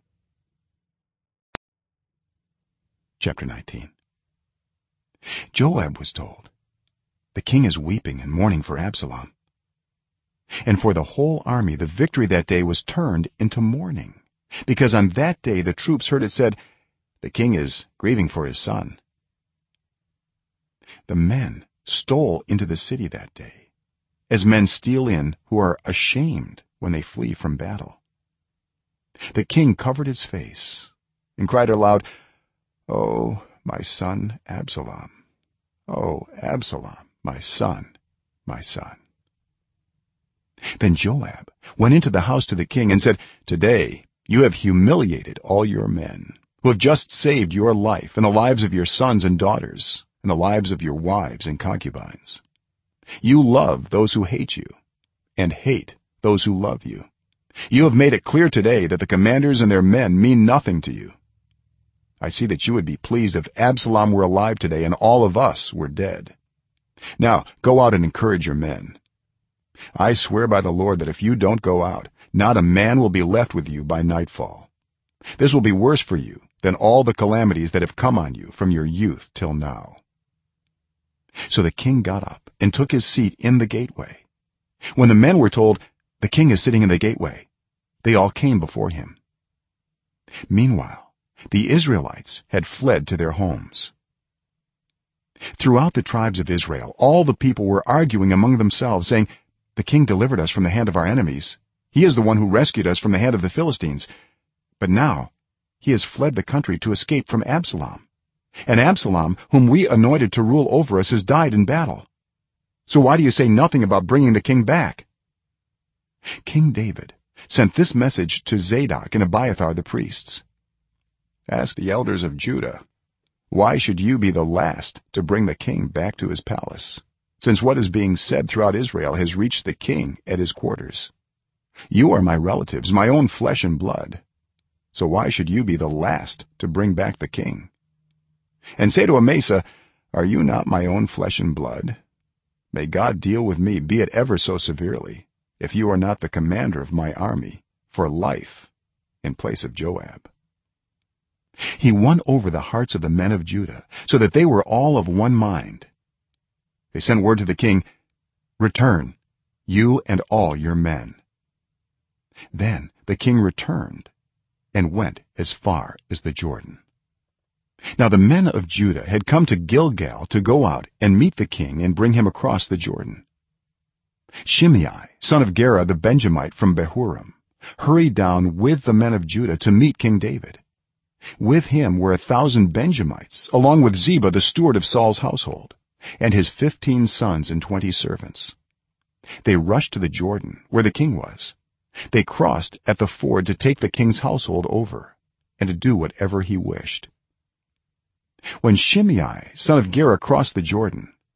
Chapter 19. Joab was told, "The king is weeping and mourning for Absalom." And for the whole army the victory that day was turned into mourning, because on that day the troops heard it said, "The king is grieving for his son." The men stole into the city that day, as men steal in who are ashamed when they flee from battle. The king covered his face and cried aloud, "Oh, my son Absalom, oh, Absalom, my son, my son." Then Joab went into the house to the king and said, "Today you have humiliated all your men who have just saved your life and the lives of your sons and daughters and the lives of your wives and concubines. You love those who hate you and hate those who love you. You have made it clear today that the commanders and their men mean nothing to you. I see that you would be pleased if Absalom were alive today and all of us were dead. Now go out and encourage your men. I swear by the Lord that if you don't go out, not a man will be left with you by nightfall. This will be worse for you than all the calamities that have come on you from your youth till now." So the king got up and took his seat in the gateway. When the men were told, "The king is sitting in the gateway," they all came before him. Meanwhile the Israelites had fled to their homes. Throughout the tribes of Israel all the people were arguing among themselves, saying, "The king delivered us from the hand of our enemies. He is the one who rescued us from the hand of the Philistines. But now he has fled the country to escape from Absalom. And Absalom, whom we anointed to rule over us, has died in battle. So why do you say nothing about bringing the king back?" King David sent this message to Zadok and Abiathar the priests: "Ask the elders of Judah, why should you be the last to bring the king back to his palace, since what is being said throughout Israel has reached the king at his quarters? You are my relatives, my own flesh and blood, so why should you be the last to bring back the king? And say to Amasa, are you not my own flesh and blood? May God deal with me, be it ever so severely, if you are not the commander of my army for life in place of Joab." He won over the hearts of the men of Judah so that they were all of one mind. They sent word to the king, "Return, you and all your men." Then the king returned and went as far as the Jordan. Now the men of Judah had come to Gilgal to go out and meet the king and bring him across the Jordan. Shimei, son of Gera the Benjamite from Bahurim, hurried down with the men of Judah to meet King David. With him were 1,000 Benjamites, along with Ziba the steward of Saul's household, and his 15 sons and 20 servants. They rushed to the Jordan where the king was. They crossed at the ford to take the king's household over and to do whatever he wished. When Shimei, son of Gera, crossed the Jordan,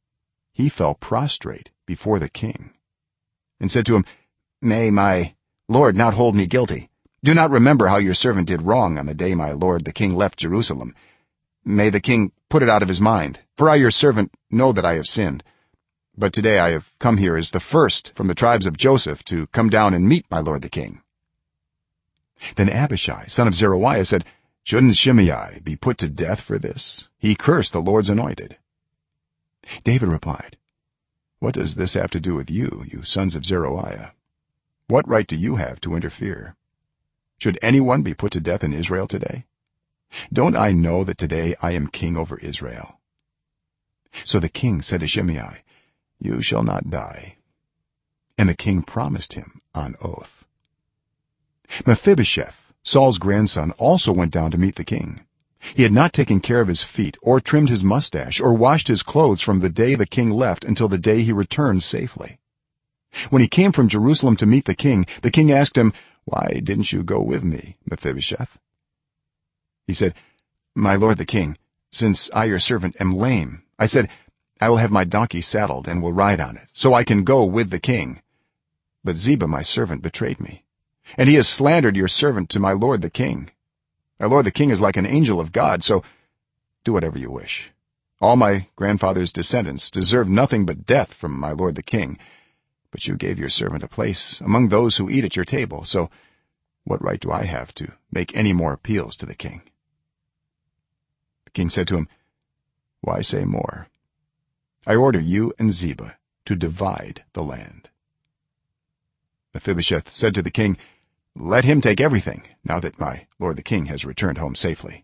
he fell prostrate before the king and said to him, may my lord not hold me guilty? Do not remember how your servant did wrong on the day my lord the king left Jerusalem. May the king put it out of his mind, for I your servant know that I have sinned. But today I have come here as the first from the tribes of Joseph to come down and meet my lord the king." Then Abishai son of Zeruiah said, "Shouldn't Shimei be put to death for this? He cursed the Lord's anointed." David replied, "What does this have to do with you, you sons of Zeruiah? What right do you have to interfere? Should anyone be put to death in Israel today? Don't I know that today I am king over Israel?" So the king said to Shimei, "You shall not die." And the king promised him on oath. Mephibosheth, Saul's grandson, also went down to meet the king. He had not taken care of his feet or trimmed his mustache or washed his clothes from the day the king left until the day he returned safely. When he came from Jerusalem to meet the king asked him, "Why didn't you go with me, Mephibosheth?" He said, "My lord the king, since I your servant am lame, I said, I will have my donkey saddled and will ride on it, so I can go with the king. But Ziba my servant betrayed me, and he has slandered your servant to my lord the king. My lord the king is like an angel of God, so do whatever you wish. All my grandfather's descendants deserve nothing but death from my lord the king, but you gave your servant a place among those who eat at your table, so what right do I have to make any more appeals to the king?" The king said to him, "Why say more? I order you and Ziba to divide the land." Mephibosheth said to the king, "Let him take everything, now that my lord the king has returned home safely."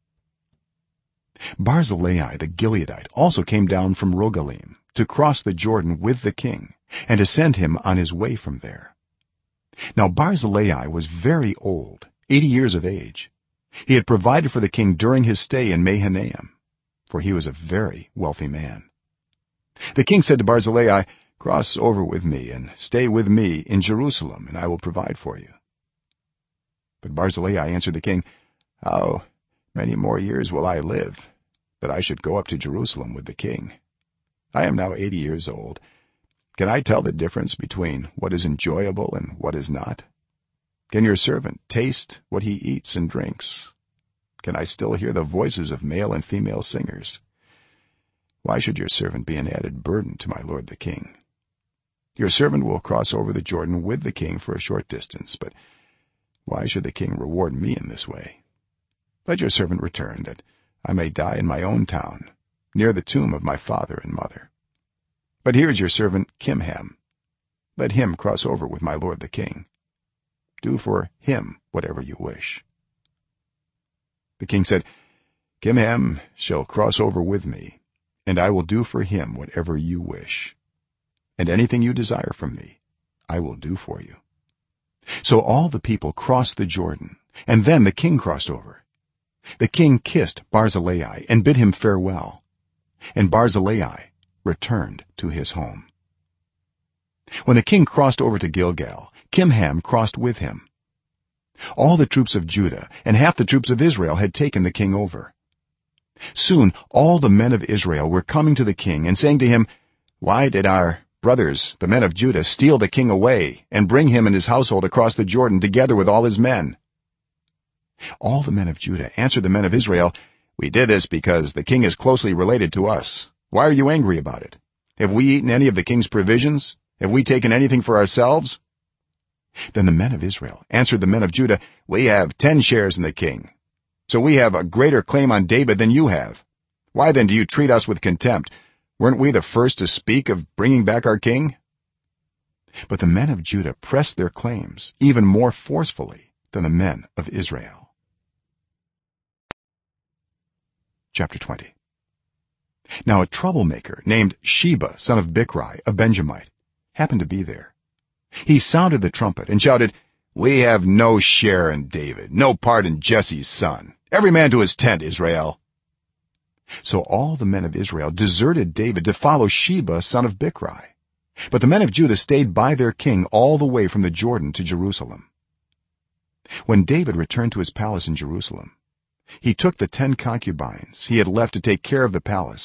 Barzillai the Gileadite also came down from Rogelim to cross the Jordan with the king and to send him on his way from there. Now Barzillai was very old, 80 years of age. He had provided for the king during his stay in Mahanaim, for he was a very wealthy man. The king said to Barzillai, "Cross over with me and stay with me in Jerusalem, and I will provide for you." But Barzillai answered the king, "How many more years will I live, that I should go up to Jerusalem with the king? I am now 80 years old. Can I tell the difference between what is enjoyable and what is not? Can your servant taste what he eats and drinks? Can I still hear the voices of male and female singers? Why should your servant be an added burden to my lord the king? Your servant will cross over the Jordan with the king for a short distance, but why should the king reward me in this way? Let your servant return, that I may die in my own town, near the tomb of my father and mother. But here is your servant Kimham. Let him cross over with my lord the king. Do for him whatever you wish." The king said, "Kimham shall cross over with me, and I will do for him whatever you wish, and anything you desire from me I will do for you." So all the people crossed the Jordan, and then the king crossed over. The king kissed Barzillai and bid him farewell, and Barzillai returned to his home. When the king crossed over to Gilgal, Kimham crossed with him. All the troops of Judah and half the troops of Israel had taken the king over. Soon all the men of Israel were coming to the king and saying to him, "Why did our brothers the men of Judah steal the king away and bring him and his household across the Jordan together with all his men?" All the men of Judah answered the men of Israel, "We did this because the king is closely related to us. Why are you angry about it? Have we eaten any of the king's provisions? Have we taken anything for ourselves?" Then the men of Israel answered the men of Judah, "We have 10 shares in the king, so we have a greater claim on David than you have. Why then do you treat us with contempt? Weren't we the first to speak of bringing back our king?" But the men of Judah pressed their claims even more forcefully than the men of Israel. Chapter 20. Now a troublemaker named Sheba son of Bichri, a Benjamite, happened to be there. He sounded the trumpet and shouted, "We have no share in David, no part in Jesse's son. Every man to his tent, Israel." So all the men of Israel deserted David to follow Sheba son of Bichri, but the men of Judah stayed by their king all the way from the Jordan to Jerusalem. When David returned to his palace in Jerusalem, he took the 10 concubines he had left to take care of the palace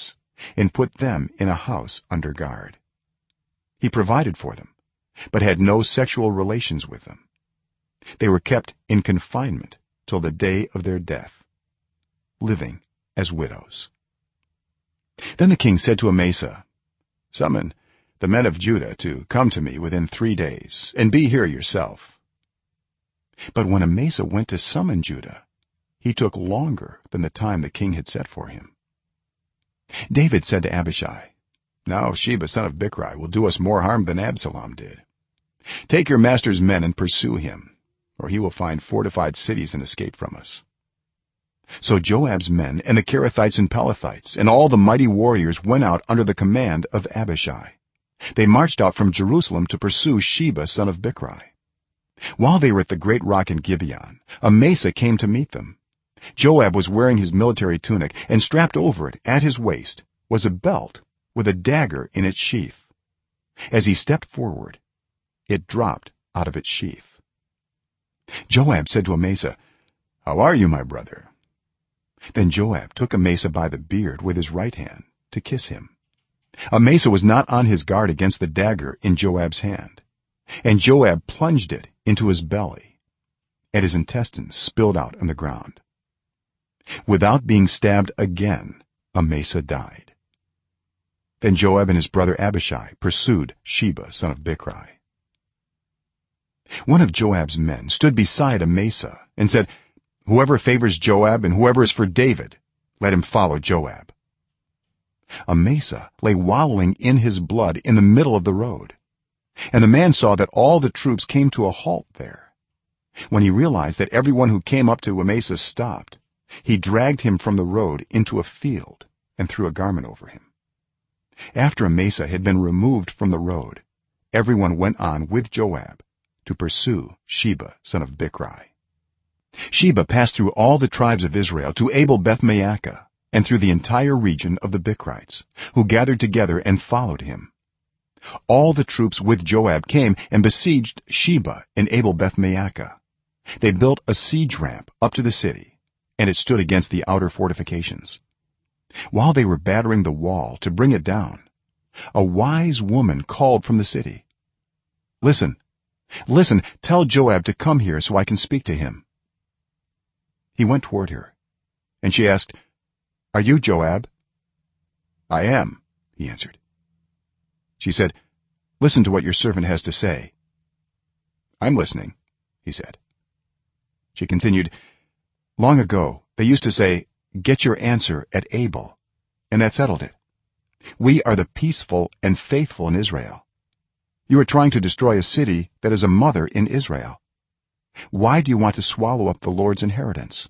and put them in a house under guard. He provided for them but had no sexual relations with them. They were kept in confinement till the day of their death, living as widows. Then the king said to Amasa, "Summon the men of Judah to come to me within 3 days, and be here yourself." But when Amasa went to summon Judah, he took longer than the time the king had set for him. David said to Abishai, "Now Sheba son of Bichri will do us more harm than Absalom did. Take your master's men and pursue him, or he will find fortified cities and escape from us." So Joab's men and the Kerethites and Pelethites and all the mighty warriors went out under the command of Abishai. They marched out from Jerusalem to pursue Sheba son of Bichri. While they were at the great rock in Gibeon, Amasa came to meet them. Joab was wearing his military tunic, and strapped over it at his waist was a belt with a dagger in its sheath. As he stepped forward, it dropped out of its sheath. Joab said to Amasa, "How are you, my brother?" Then Joab took Amasa by the beard with his right hand to kiss him. Amasa was not on his guard against the dagger in Joab's hand, and Joab plunged it into his belly, and his intestines spilled out on the ground. Without being stabbed again, Amasa died. Then Joab and his brother Abishai pursued Sheba son of Bichri. One of Joab's men stood beside Amasa and said, "Whoever favors Joab and whoever is for David, let him follow Joab." Amasa lay wallowing in his blood in the middle of the road, and the man saw that all the troops came to a halt there. When he realized that everyone who came up to Amasa stopped, he dragged him from the road into a field and threw a garment over him. After Amasa had been removed from the road, everyone went on with Joab to pursue Sheba son of Bichri. Sheba passed through all the tribes of Israel to Abel-Beth-maachah, and through the entire region of the Bichrites, who gathered together and followed him. All the troops with Joab came and besieged Sheba and Abel-Beth-maachah. They built a siege ramp up to the city, and it stood against the outer fortifications. While they were battering the wall to bring it down, a wise woman called from the city, listen, tell Joab to come here so I can speak to him." He went toward her, and she asked, "Are you Joab?" "I am," he answered. She said, "Listen to what your servant has to say." "I'm listening," he said. She continued, "Long ago they used to say, 'Get your answer at Abel,' and that settled it. We are the peaceful and faithful in Israel. You are trying to destroy a city that is a mother in Israel. Why do you want to swallow up the Lord's inheritance?"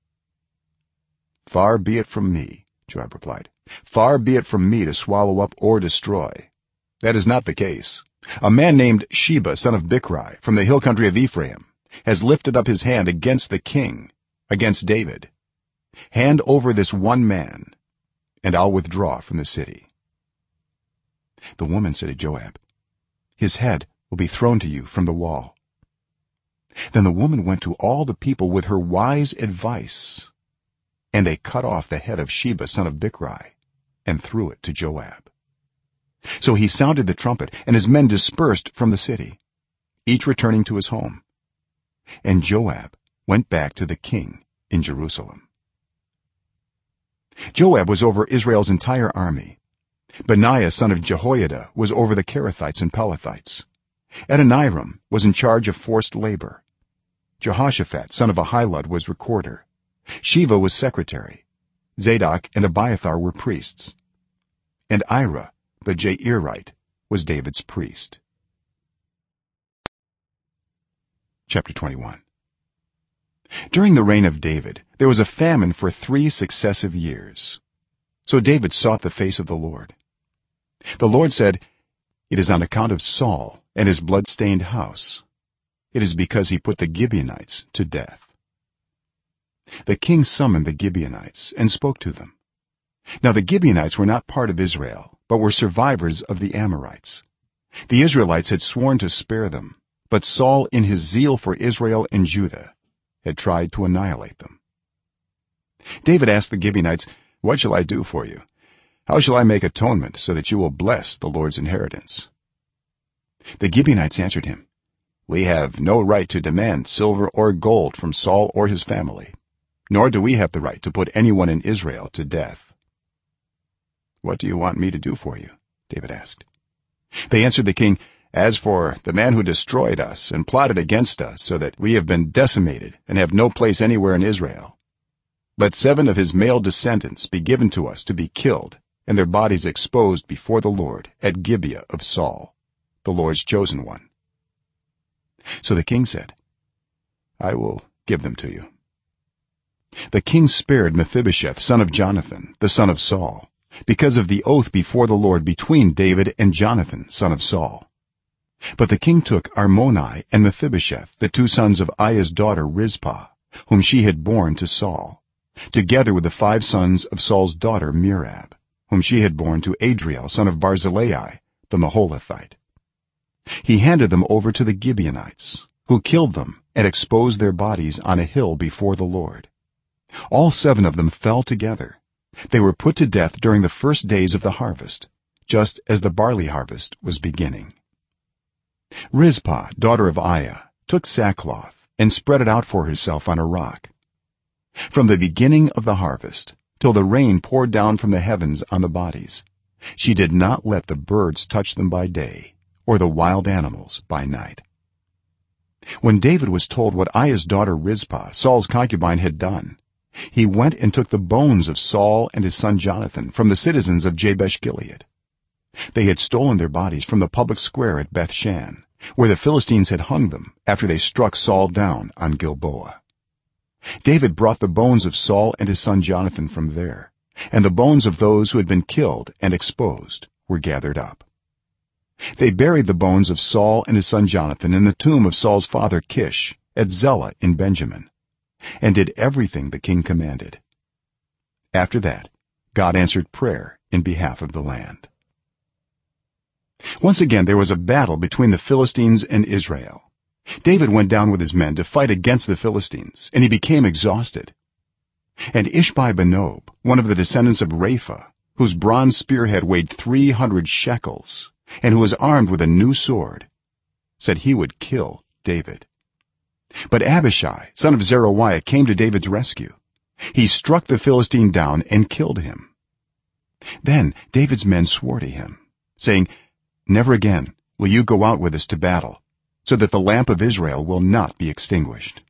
"Far be it from me," Joab replied. "Far be it from me to swallow up or destroy. That is not the case. A man named Sheba son of Bichri from the hill country of Ephraim has lifted up his hand against the king, against David. Hand over this one man, and I'll withdraw from the city." The woman said to Joab, "His head will be thrown to you from the wall." Then the woman went to all the people with her wise advice, and they cut off the head of Sheba son of Bichri and threw it to Joab. So he sounded the trumpet, and his men dispersed from the city, each returning to his home, and Joab went back to the king in Jerusalem. Joab was over Israel's entire army. Benaiah son of Jehoiada was over the Kerethites and Pelethites. Adoniram was in charge of forced labor. Jehoshaphat son of Ahilud was recorder. Sheva was secretary. Zadok and Abiathar were priests, and Ira the Jairite was David's priest. Chapter 21. During the reign of David there was a famine for 3 successive years. So David sought the face of the Lord. The Lord said, "It is on account of Saul and his blood-stained house. It is because he put the Gibeonites to death." The king summoned the Gibeonites and spoke to them. Now the Gibeonites were not part of Israel, but were survivors of the Amorites. The Israelites had sworn to spare them, but Saul in his zeal for Israel and Judah had tried to annihilate them. David asked the Gibeonites, "What shall I do for you? how shall I make atonement so that you will bless the Lord's inheritance?" The Gibeonites answered him, "We have no right to demand silver or gold from Saul or his family, nor do we have the right to put anyone in Israel to death." "What do you want me to do for you?" David asked. They answered the king, "As for the man who destroyed us and plotted against us so that we have been decimated and have no place anywhere in Israel, let 7 of his male descendants be given to us to be killed and their bodies exposed before the Lord at Gibeah of Saul, the Lord's chosen one." So the king said, "I will give them to you." The king spared Mephibosheth, son of Jonathan, the son of Saul, because of the oath before the Lord between David and Jonathan, son of Saul. But the king took Armoni and Mephibosheth, the 2 sons of Aiah's daughter Rizpah, whom she had borne to Saul, together with the 5 sons of Saul's daughter Merab, whom she had borne to Adriel, son of Barzillai, the Maholathite. He handed them over to the Gibeonites, who killed them and exposed their bodies on a hill before the Lord. All 7 of them fell together. They were put to death during the first days of the harvest, just as the barley harvest was beginning. Rizpah, daughter of Aiah, took sackcloth and spread it out for herself on a rock. From the beginning of the harvest till the rain poured down from the heavens on the bodies, she did not let the birds touch them by day or the wild animals by night. When David was told what Aiah's daughter Rizpah, Saul's concubine, had done, he went and took the bones of Saul and his son Jonathan from the citizens of Jabesh-Gilead. They had stolen their bodies from the public square at Bethshan, where the Philistines had hung them after they struck Saul down on Gilboa. David brought the bones of Saul and his son Jonathan from there, and the bones of those who had been killed and exposed were gathered up. They buried the bones of Saul and his son Jonathan in the tomb of Saul's father Kish at Zelah in Benjamin, and did everything the king commanded. After that, God answered prayer in behalf of the land. Once again there was a battle between the Philistines and Israel. David went down with his men to fight against the Philistines, and he became exhausted. And Ishbi-Benob, one of the descendants of Rapha, whose bronze spearhead weighed 300 shekels and who was armed with a new sword, said he would kill David. But Abishai, son of Zeruiah, came to David's rescue. He struck the Philistine down and killed him. Then David's men swore to him, saying, "Never again will you go out with us to battle, so that the lamp of Israel will not be extinguished."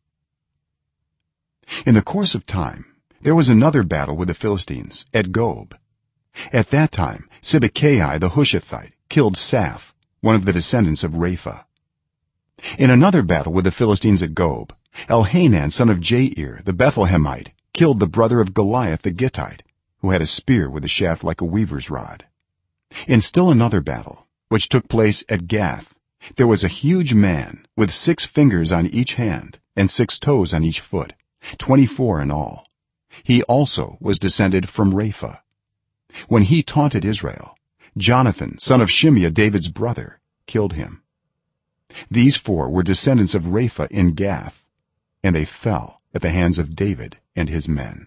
In the course of time there was another battle with the Philistines at Gob. At that time Sibbecai the Hushathite killed Saph, one of the descendants of Rapha. In another battle with the Philistines at Gob, Elhanan, son of Jair the Bethlehemite, killed the brother of Goliath the Gittite, who had a spear with a shaft like a weaver's rod. In still another battle, which took place at Gath, there was a huge man with 6 fingers on each hand and 6 toes on each foot, 24 in all. He also was descended from Rapha. When he taunted Israel, Jonathan, son of Shimeah, David's brother, killed him. These 4 were descendants of Rapha in Gath, and they fell at the hands of David and his men.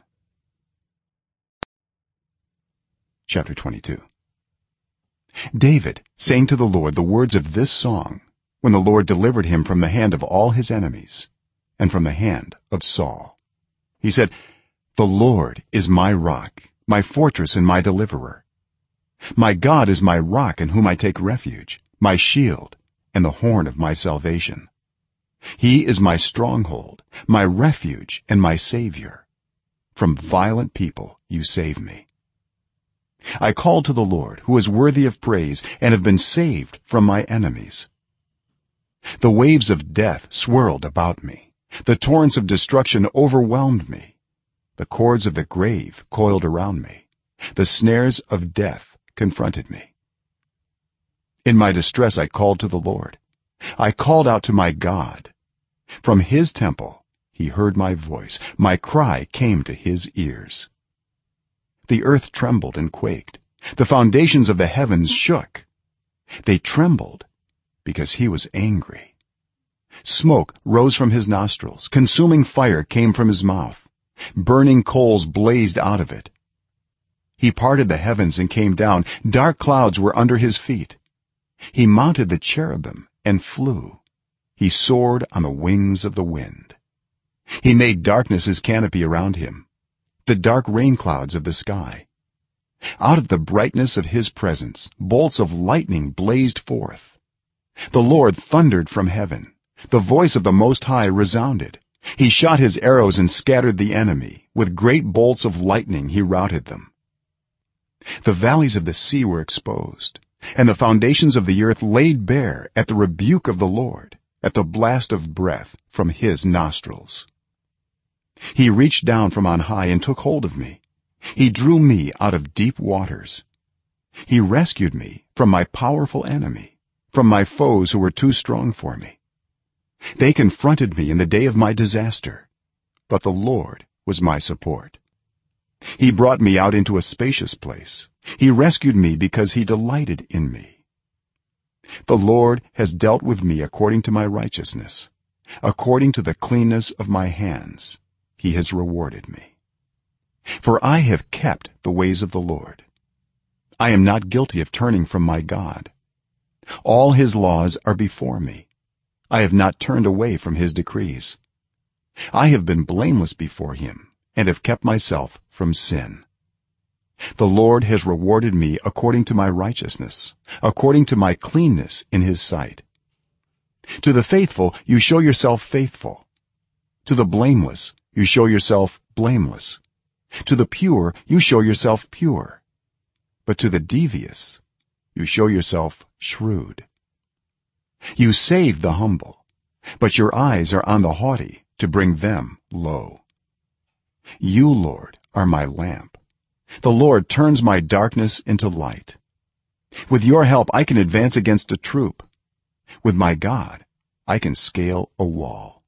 Chapter 22. David sang to the Lord the words of this song when the Lord delivered him from the hand of all his enemies and from the hand of Saul. He said, "The Lord is my rock, my fortress and my deliverer. My God is my rock in whom I take refuge, my shield and the horn of my salvation. He is my stronghold, my refuge and my savior. From violent people you save me. I called to the Lord, who is worthy of praise, and have been saved from my enemies. The waves of death swirled about me, the torrents of destruction overwhelmed me. The cords of the grave coiled around me, the snares of death confronted me. In my distress I called to the Lord. I called out to my God. From his temple he heard my voice. My cry came to his ears. The earth trembled and quaked. The foundations of the heavens shook. They trembled because he was angry. Smoke rose from his nostrils. Consuming fire came from his mouth. Burning coals blazed out of it. he parted the heavens and came down. Dark clouds were under his feet. He mounted the cherubim and flew. He soared on the wings of the wind. He made darkness his canopy around him, the dark rain clouds of the sky. Out of the brightness of his presence bolts of lightning blazed forth. The Lord thundered from heaven. The voice of the Most High resounded. He shot his arrows and scattered the enemy. With great bolts of lightning he routed them. The valleys of the sea were exposed, and the foundations of the earth laid bare at the rebuke of the Lord, at the blast of breath from his nostrils. He reached down from on high and took hold of me. He drew me out of deep waters. He rescued me from my powerful enemy, from my foes who were too strong for me. They confronted me in the day of my disaster, but the Lord was my support. He brought me out into a spacious place. He rescued me because he delighted in me. The Lord has dealt with me according to my righteousness. According to the cleanness of my hands he has rewarded me. For I have kept the ways of the Lord. I am not guilty of turning from my God. All his laws are before me. I have not turned away from his decrees. I have been blameless before him and have kept myself from sin. The Lord has rewarded me according to my righteousness, according to my cleanness in his sight. To the faithful you show yourself faithful. To the blameless you show yourself blameless. To the pure you show yourself pure. But to the devious you show yourself shrewd. You save the humble, but your eyes are on the haughty to bring them low. You, Lord, are my lamp. The Lord turns my darkness into light. With your help I can advance against a troop. With my God I can scale a wall.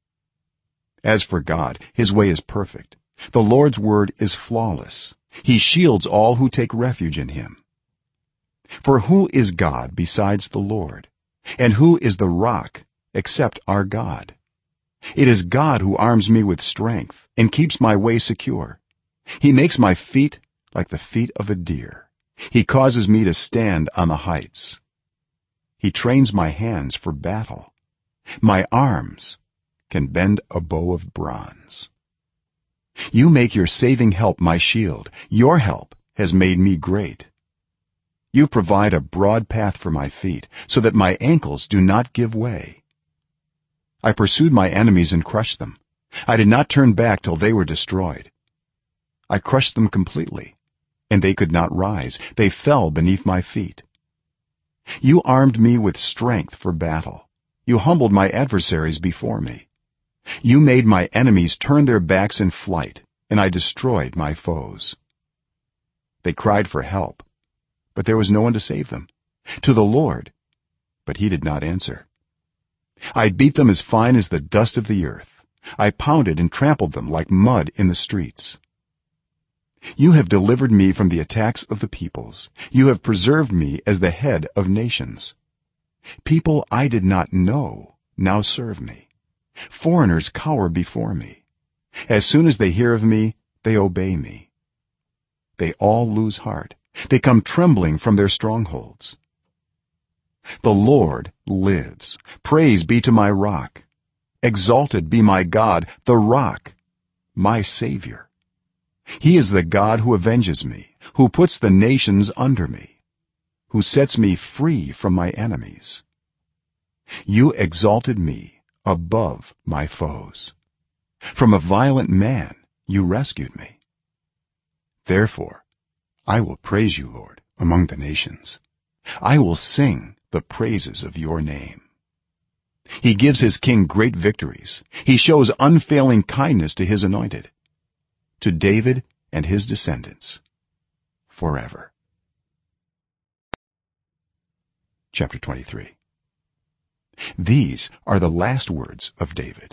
As for God, his way is perfect. The Lord's word is flawless. He shields all who take refuge in him. For who is God besides the Lord? And who is the rock except our God? It is God who arms me with strength and keeps my way secure. He makes my feet like the feet of a deer. He causes me to stand on the heights. He trains my hands for battle. My arms can bend a bow of bronze. You make your saving help my shield. Your help has made me great. You provide a broad path for my feet so that my ankles do not give way. I pursued my enemies and crushed them. I did not turn back till they were destroyed. I crushed them completely, and they could not rise. They fell beneath my feet. You armed me with strength for battle. You humbled my adversaries before me. You made my enemies turn their backs in flight, and I destroyed my foes. They cried for help, but there was no one to save them. To the Lord, but he did not answer. I beat them as fine as the dust of the earth. I pounded and trampled them like mud in the streets. You have delivered me from the attacks of the peoples. You have preserved me as the head of nations. People I did not know now serve me. Foreigners cower before me. As soon as they hear of me, they obey me. They all lose heart. They come trembling from their strongholds. The Lord lives. Praise be to my rock. Exalted be my God, the rock, my Savior. He is the God who avenges me, who puts the nations under me, who sets me free from my enemies. You exalted me above my foes. From a violent man you rescued me. Therefore I will praise you, Lord, among the nations. I will sing the praises of your name. He gives his king great victories. He shows unfailing kindness to his anointed, to David and his descendants forever. Chapter 23. These are the last words of David.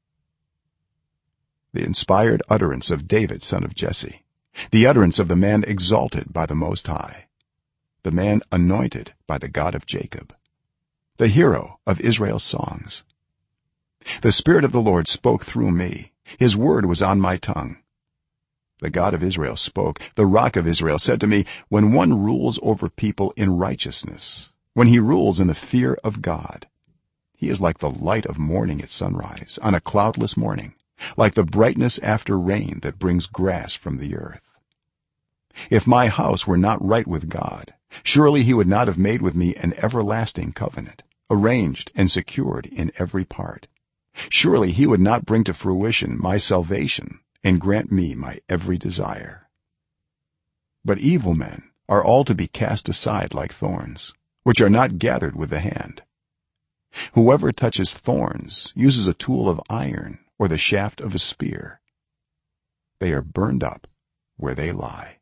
The inspired utterance of David, son of Jesse, the utterance of the man exalted by the Most High, the man anointed by the God of Jacob, the hero of Israel's songs. The Spirit of the Lord spoke through me. His word was on my tongue. the God of Israel spoke. The Rock of Israel said to me, when one rules over people in righteousness, when he rules in the fear of God, he is like the light of morning at sunrise on a cloudless morning, like the brightness after rain that brings grass from the earth. If my house were not right with God, surely he would not have made with me an everlasting covenant, arranged and secured in every part. Surely he would not bring to fruition my salvation and grant me my every desire. But evil men are all to be cast aside like thorns, which are not gathered with the hand. Whoever touches thorns uses a tool of iron or the shaft of a spear. They are burned up where they lie.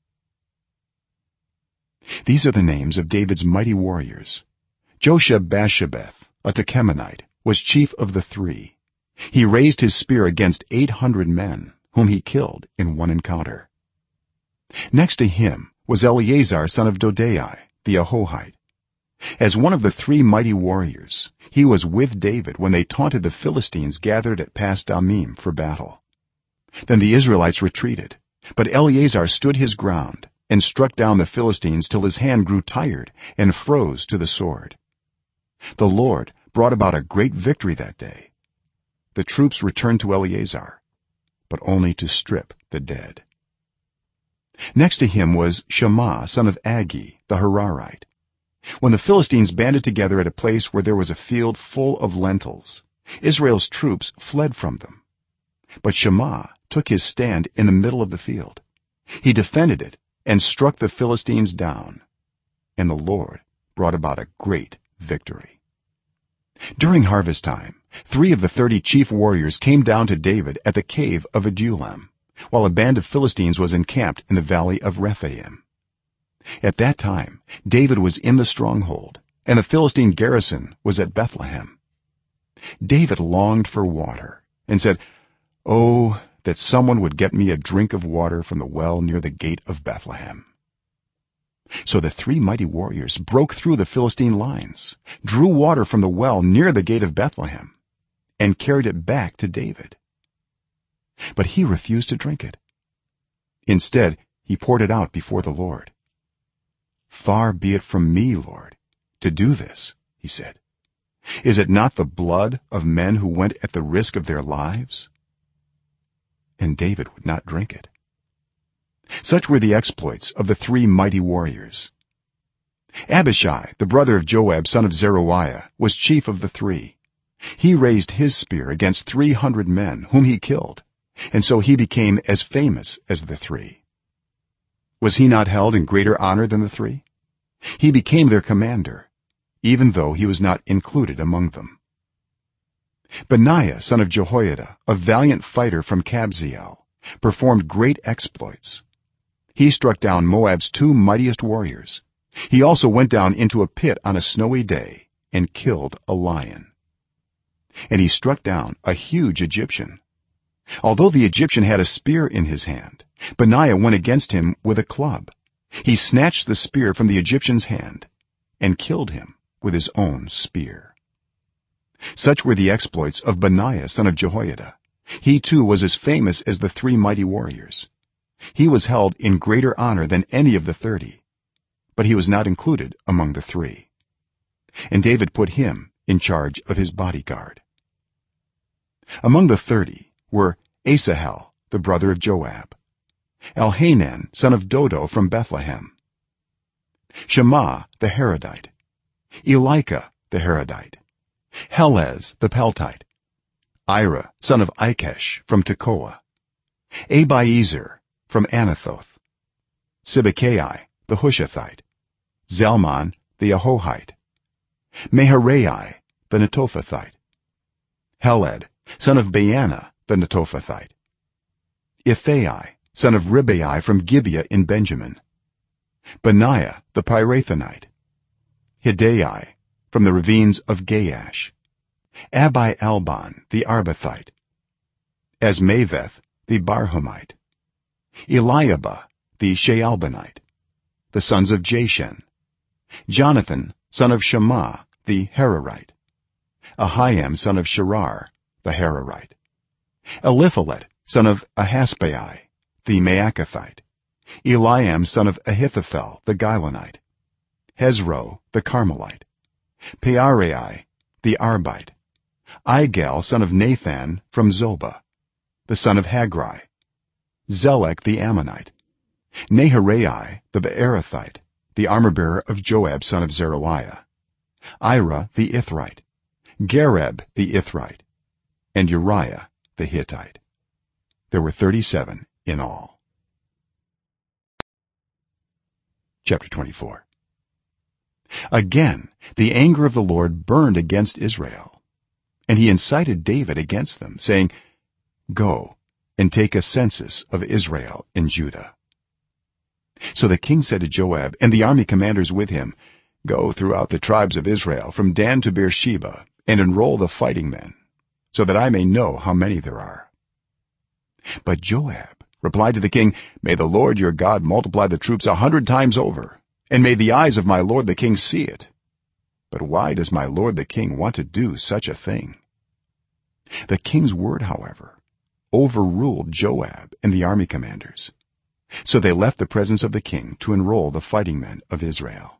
These are the names of David's mighty warriors. Josheb-Basshebeth, a Tekemonite, was chief of the 3. He raised his spear against 800 men, whom he killed in one encounter. Next to him was Eleazar son of Dodai, the Ahohite. As one of the 3 mighty warriors, he was with David when they taunted the Philistines gathered at Pas-dammim for battle. Then the Israelites retreated, but Eleazar stood his ground and struck down the Philistines till his hand grew tired and froze to the sword. The Lord brought about a great victory that day. The troops returned to Eleazar, but only to strip the dead. Next to him was Shammah son of Agi the Hararite. When the Philistines banded together at a place where there was a field full of lentils, Israel's troops fled from them. But Shammah took his stand in the middle of the field. He defended it and struck the Philistines down, and the Lord brought about a great victory. During harvest time, 3 of the 30 chief warriors came down to David at the cave of Adullam, while a band of Philistines was encamped in the valley of Rephaim. At that time David was in the stronghold, and the Philistine garrison was at Bethlehem. David longed for water and said, "Oh, that someone would get me a drink of water from the well near the gate of Bethlehem." So the 3 mighty warriors broke through the Philistine lines, drew water from the well near the gate of Bethlehem, and carried it back to David. But he refused to drink it. Instead, he poured it out before the Lord. "Far be it from me, Lord, to do this," he said. "Is it not the blood of men who went at the risk of their lives?" And David would not drink it. Such were the exploits of the 3 mighty warriors. Abishai, the brother of Joab son of Zeruiah, was chief of the 3. He raised his spear against 300 men, whom he killed, and so he became as famous as the 3. Was he not held in greater honor than the 3? He became their commander, even though he was not included among them. Benaiah son of Jehoiada, a valiant fighter from Kabzeel, performed great exploits. He struck down Moab's 2 mightiest warriors. He also went down into a pit on a snowy day and killed a lion. And he struck down a huge Egyptian. Although the Egyptian had a spear in his hand, Benaiah went against him with a club. He snatched the spear from the Egyptian's hand and killed him with his own spear. Such were the exploits of Benaiah son of Jehoiada. He too was as famous as the 3 mighty warriors. He was held in greater honor than any of the 30, but he was not included among the 3. And David put him in charge of his bodyguard. Among the 30 were Asahel, the brother of Joab, Elhanan son of Dodo from Bethlehem, Shammah the Harodite, Elika the Harodite, Helez the Peltite, Ira son of Ikesh from Tekoa, Abiezer from Anathoth, Sibbecai the Hushathite, Zalmon the Ahohite, Maharai the Netophathite, Heled son of Baana the Netophathite, Ithai son of Ribai from Gibeah in Benjamin, Benaiah the Pirathonite, Hiddai from the ravines of Gaash, Abi-albon the Arbathite, Asmaveth the Barhumite, Eliabah the Shaalbonite, the sons of Jashen, Jonathan son of Shammah the Hararite, Ahiam son of Sharar the Hararite, Eliphalet son of Ahasbai the Maacathite, Eliam son of Ahithophel the Gilonite, Hezro the Carmelite, Pearai the Arbite, Igal son of Nathan from Zobah, the son of Hagri, Zelek the Ammonite, Naharai the Beerothite, the armor-bearer of Joab son of Zeruiah, Ira the Ithrite, Gareb the Ithrite, and Uriah the Hittite. There were 37 in all. Chapter 24. Again the anger of the Lord burned against Israel, and he incited David against them, saying, "Go and take a census of Israel and Judah." So the king said to Joab and the army commanders with him, "Go throughout the tribes of Israel from Dan to Beersheba and enroll the fighting men, so that I may know how many there are." But Joab replied to the king, "May the Lord your God multiply the troops 100 times over, and may the eyes of my lord the king see it. But why does my lord the king want to do such a thing?" The king's word, however, overruled Joab and the army commanders, so they left the presence of the king to enroll the fighting men of Israel.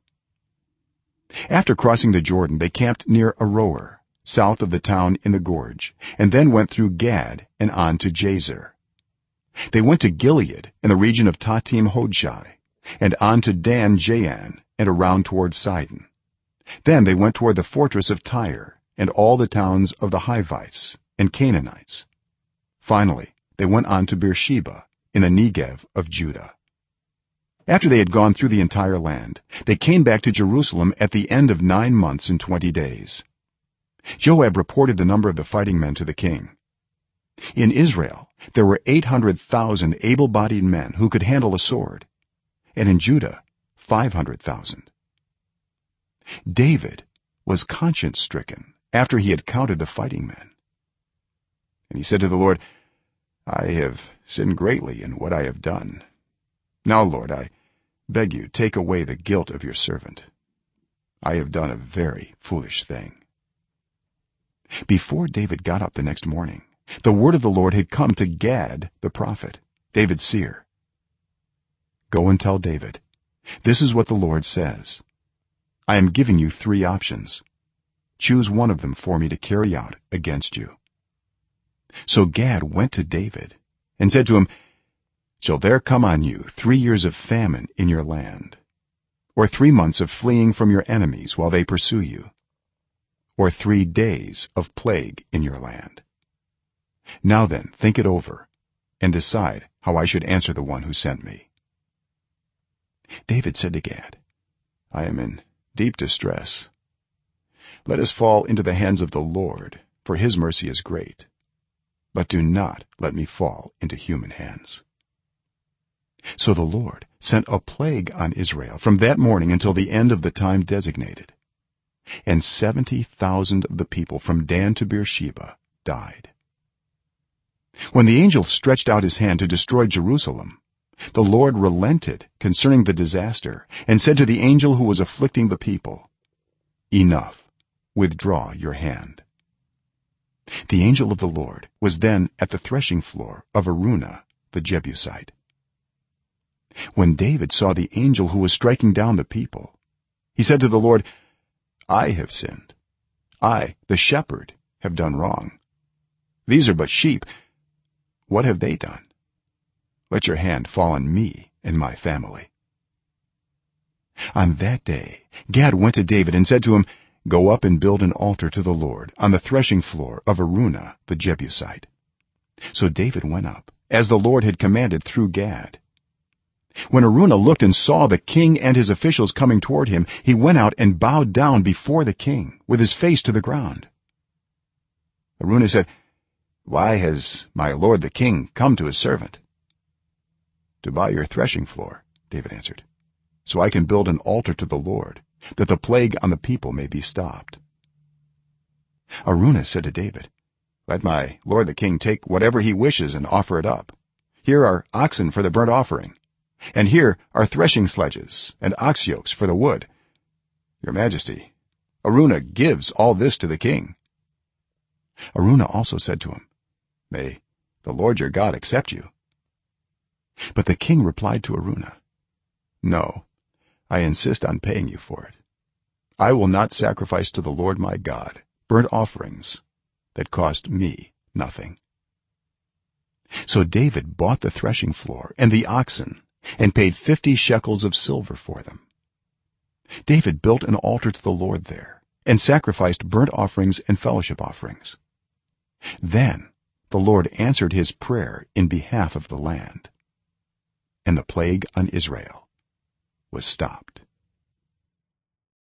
After crossing the Jordan, they camped near Aroer, south of the town in the gorge, and then went through Gad and on to Jazer. They went to Gilead in the region of Tatim Hodshai, and on to Dan Jaan and around toward Sidon. Then they went toward the fortress of Tyre and all the towns of the Hivites and Canaanites. Finally they went on to Beersheba in the Negev of Judah. After they had gone through the entire land, they came back to Jerusalem at the end of 9 months and 20 days. Joab reported the number of the fighting men to the king. In Israel there were 800,000 able-bodied men who could handle a sword, and in Judah 500,000. David was conscience-stricken after he had counted the fighting men, and he said to the Lord, "I have sinned greatly in what I have done. Now, Lord, I beg you, take away the guilt of your servant. I have done a very foolish thing." Before David got up the next morning, the word of the Lord had come to Gad the prophet, David's seer. "Go and tell David, this is what the Lord says. I am giving you 3 options. Choose one of them for me to carry out against you." So Gad went to David and said to him, "Shall there come on you 3 years of famine in your land, or 3 months of fleeing from your enemies while they pursue you, or 3 days of plague in your land? Now then, think it over and decide how I should answer the one who sent me." David said to Gad, "I am in deep distress. Let us fall into the hands of the Lord, for his mercy is great, but do not let me fall into human hands." So the Lord sent a plague on Israel from that morning until the end of the time designated, and 70,000 of the people from Dan to Beersheba died. When the angel stretched out his hand to destroy Jerusalem, the Lord relented concerning the disaster and said to the angel who was afflicting the people, "Enough, withdraw your hand." The angel of the Lord was then at the threshing floor of Araunah the Jebusite. When David saw the angel who was striking down the people, he said to the Lord, "I have sinned. I, the shepherd, have done wrong. These are but sheep. What have they done? Let your hand fall on me and my family." On that day Gad went to David and said to him, "Go up and build an altar to the Lord on the threshing floor of Araunah the Jebusite." So David went up as the Lord had commanded through Gad. When Araunah looked and saw the king and his officials coming toward him, he went out and bowed down before the king with his face to the ground. Araunah said, "Why has my lord the king come to his servant?" "To buy your threshing floor," David answered, "so I can build an altar to the Lord, that the plague on the people may be stopped." Araunah said to David, "Let my lord the king take whatever he wishes and offer it up. Here are oxen for the burnt offering, and here are threshing sledges and ox yokes for the wood. Your majesty, Araunah gives all this to the king." Araunah also said to him, "May the Lord your God accept you." but the king replied to Araunah, "No, I insist on paying you for it. I will not sacrifice to the Lord my God burnt offerings that cost me nothing." So David bought the threshing floor and the oxen and paid 50 shekels of silver for them. David built an altar to the Lord there and sacrificed burnt offerings and fellowship offerings. Then the Lord answered his prayer in behalf of the land, and the plague on Israel was stopped.